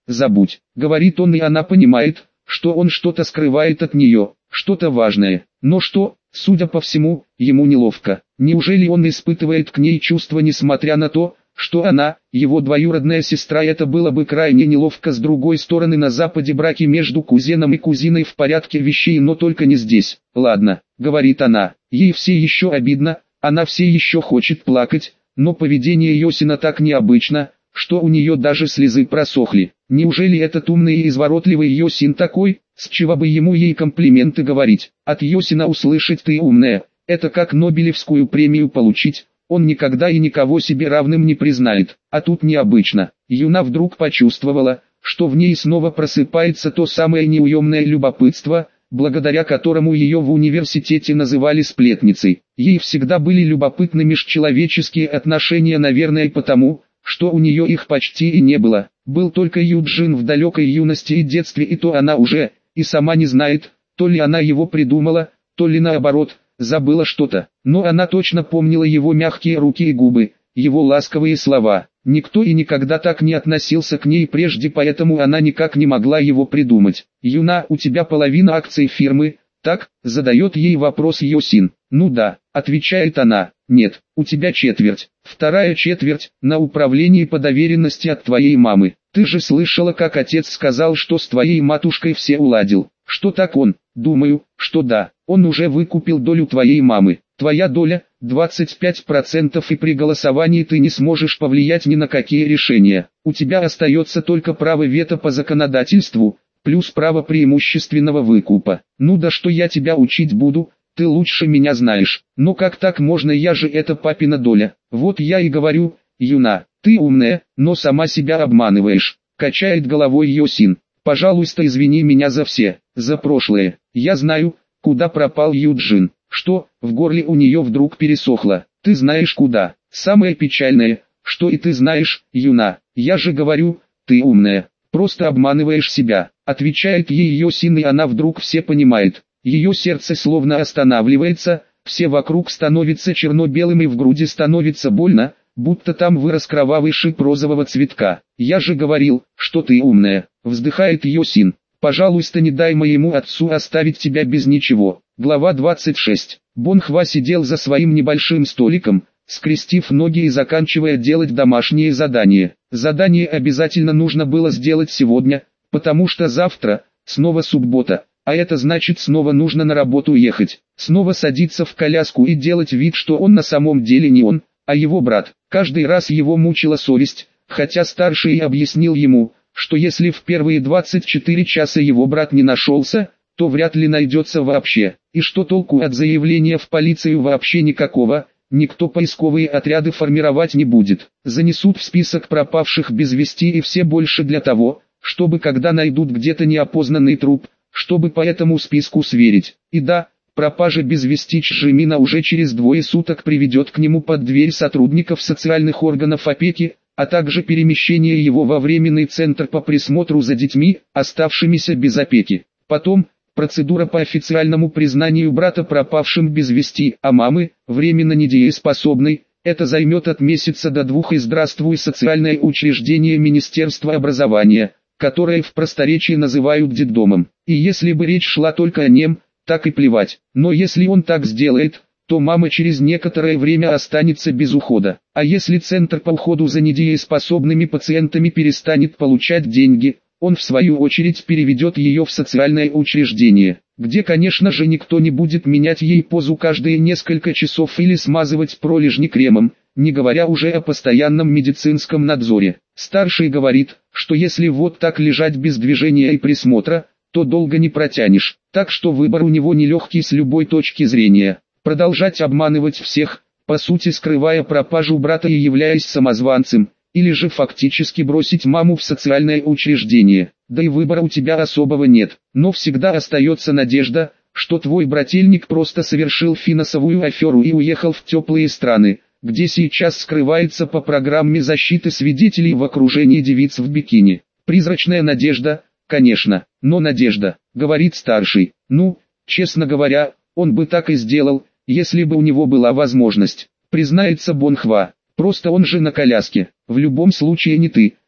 забудь, говорит он, и она понимает, что он что-то скрывает от нее, что-то важное. Но что, судя по всему, ему неловко. Неужели он испытывает к ней чувства, несмотря на то, что она, его двоюродная сестра? Это было бы крайне неловко с другой стороны. На Западе браки между кузеном и кузиной в порядке вещей, но только не здесь. Ладно, говорит она, ей все еще обидно, она все еще хочет плакать, но поведение Йосина так необычно, что у нее даже слезы просохли. Неужели этот умный и изворотливый Йосин такой, с чего бы ему ей комплименты говорить? От Йосина услышать «ты умная» — это как Нобелевскую премию получить. Он никогда и никого себе равным не признает. А тут необычно. Юна вдруг почувствовала, что в ней снова просыпается то самое неуемное любопытство, благодаря которому ее в университете называли сплетницей. Ей всегда были любопытны межчеловеческие отношения, наверное потому, что у нее их почти и не было. Был только Юджин в далекой юности и детстве, и то она уже, и сама не знает, то ли она его придумала, то ли наоборот, забыла что-то. Но она точно помнила его мягкие руки и губы, его ласковые слова. Никто и никогда так не относился к ней прежде, поэтому она никак не могла его придумать. «Юна, у тебя половина акций фирмы, так?» — задает ей вопрос Йосин. «Ну да», — отвечает она. «Нет, у тебя четверть. Вторая четверть на управлении по доверенности от твоей мамы. Ты же слышала, как отец сказал, что с твоей матушкой все уладил. Что так он?» «Думаю, что да. Он уже выкупил долю твоей мамы. Твоя доля – двадцать пять процентов, и при голосовании ты не сможешь повлиять ни на какие решения. У тебя остается только право вето по законодательству, плюс право преимущественного выкупа. Ну да что я тебя учить буду, ты лучше меня знаешь. Но как так можно, я же это папина доля. Вот я и говорю, Юна, ты умная, но сама себя обманываешь», – качает головой Йосин. «Пожалуйста, извини меня за все, за прошлое. Я знаю, куда пропал Юджин». Что, в горле у нее вдруг пересохло. «Ты знаешь куда. Самое печальное, что и ты знаешь, Юна. Я же говорю, ты умная, просто обманываешь себя», отвечает ей Йосин, и она вдруг все понимает. Ее сердце словно останавливается, все вокруг становится черно-белым, и в груди становится больно, будто там вырос кровавый шип розового цветка. «Я же говорил, что ты умная», вздыхает Йосин. «Пожалуйста, не дай моему отцу оставить тебя без ничего». Глава двадцать шесть. Бон Хва сидел за своим небольшим столиком, скрестив ноги и заканчивая делать домашние задания. Задание обязательно нужно было сделать сегодня, потому что завтра, снова суббота, а это значит снова нужно на работу ехать. Снова садиться в коляску и делать вид, что он на самом деле не он, а его брат. Каждый раз его мучила совесть, хотя старший объяснил ему, что если в первые двадцать четыре часа его брат не нашелся, то вряд ли найдется вообще, и что толку от заявления в полицию вообще никакого, никто поисковые отряды формировать не будет, занесут в список пропавших без вести, и все больше для того, чтобы когда найдут где-то неопознанный труп, чтобы по этому списку сверить. И да, пропажа без вести Чжимина уже через двое суток приведет к нему под дверь сотрудников социальных органов опеки, а также перемещение его во временный центр по присмотру за детьми, оставшимися без опеки. Потом, процедура по официальному признанию брата пропавшим без вести, а мамы, временно недееспособной, это займет от месяца до двух, и здравствуй социальное учреждение Министерства образования, которое в просторечии называют детдомом. И если бы речь шла только о нем, так и плевать. Но если он так сделает, то мама через некоторое время останется без ухода. А если центр по уходу за недееспособными пациентами перестанет получать деньги, он в свою очередь переведет ее в социальное учреждение, где, конечно же, никто не будет менять ей позу каждые несколько часов или смазывать пролежни кремом, не говоря уже о постоянном медицинском надзоре. Старший говорит, что если вот так лежать без движения и присмотра, то долго не протянешь, так что выбор у него нелегкий с любой точки зрения. Продолжать обманывать всех, по сути скрывая пропажу брата и являясь самозванцем, или же фактически бросить маму в социальное учреждение. Да и выбора у тебя особого нет, но всегда остается надежда, что твой брательник просто совершил финансовую аферу и уехал в теплые страны, где сейчас скрывается по программе защиты свидетелей в окружении девиц в бикини. Призрачная надежда, конечно, но надежда, говорит старший. Ну, честно говоря, он бы так и сделал, если бы у него была возможность, признается Бон Хва. Просто он же на коляске. В любом случае не ты,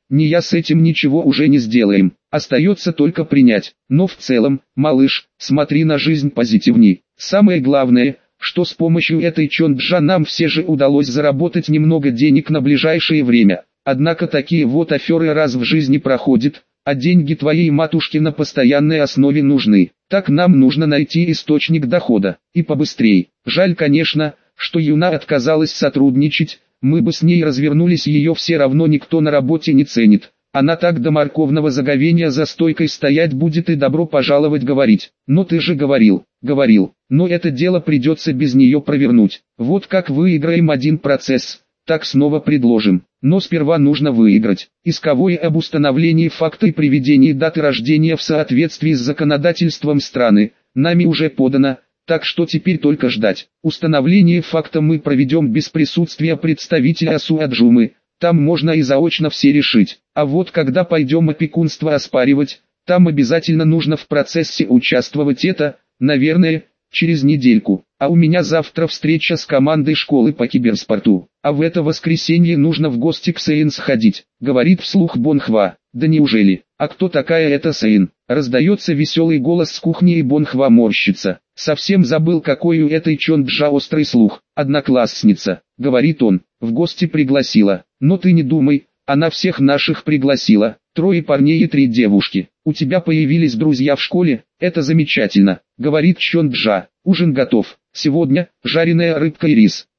ни я с этим ничего уже не сделаем. Остается только принять. Но в целом, малыш, смотри на жизнь позитивней. Самое главное, что с помощью этой Чонджа нам все же удалось заработать немного денег на ближайшее время. Однако такие вот аферы раз в жизни проходят, а деньги твоей матушки на постоянной основе нужны. Так нам нужно найти источник дохода, и побыстрей. Жаль, конечно, что Юна отказалась сотрудничать, мы бы с ней развернулись, ее все равно никто на работе не ценит. Она так до морковного заговения за стойкой стоять будет и добро пожаловать говорить. Но ты же говорил, говорил, но это дело придется без нее провернуть. Вот как выиграем один процесс, так снова предложим. Но сперва нужно выиграть. Исковое об установлении факта и приведении даты рождения в соответствии с законодательством страны, нами уже подано, так что теперь только ждать. Установление факта мы проведем без присутствия представителя Суаджумы, там можно и заочно все решить. А вот когда пойдем опекунство оспаривать, там обязательно нужно в процессе участвовать, это, наверное, через недельку. А у меня завтра встреча с командой школы по киберспорту. А в это воскресенье нужно в гости к Сейн сходить, говорит вслух Бонхва. Да неужели? А кто такая эта Сейн? Раздается веселый голос с кухни, и Бонхва морщится. Совсем забыл, какой у этой Чонджа острый слух. Одноклассница, говорит он, в гости пригласила. Но ты не думай, она всех наших пригласила. Трое парней и три девушки. У тебя появились друзья в школе? Это замечательно, говорит Чонджа. Ужин готов. Сегодня жареная рыбка и рис.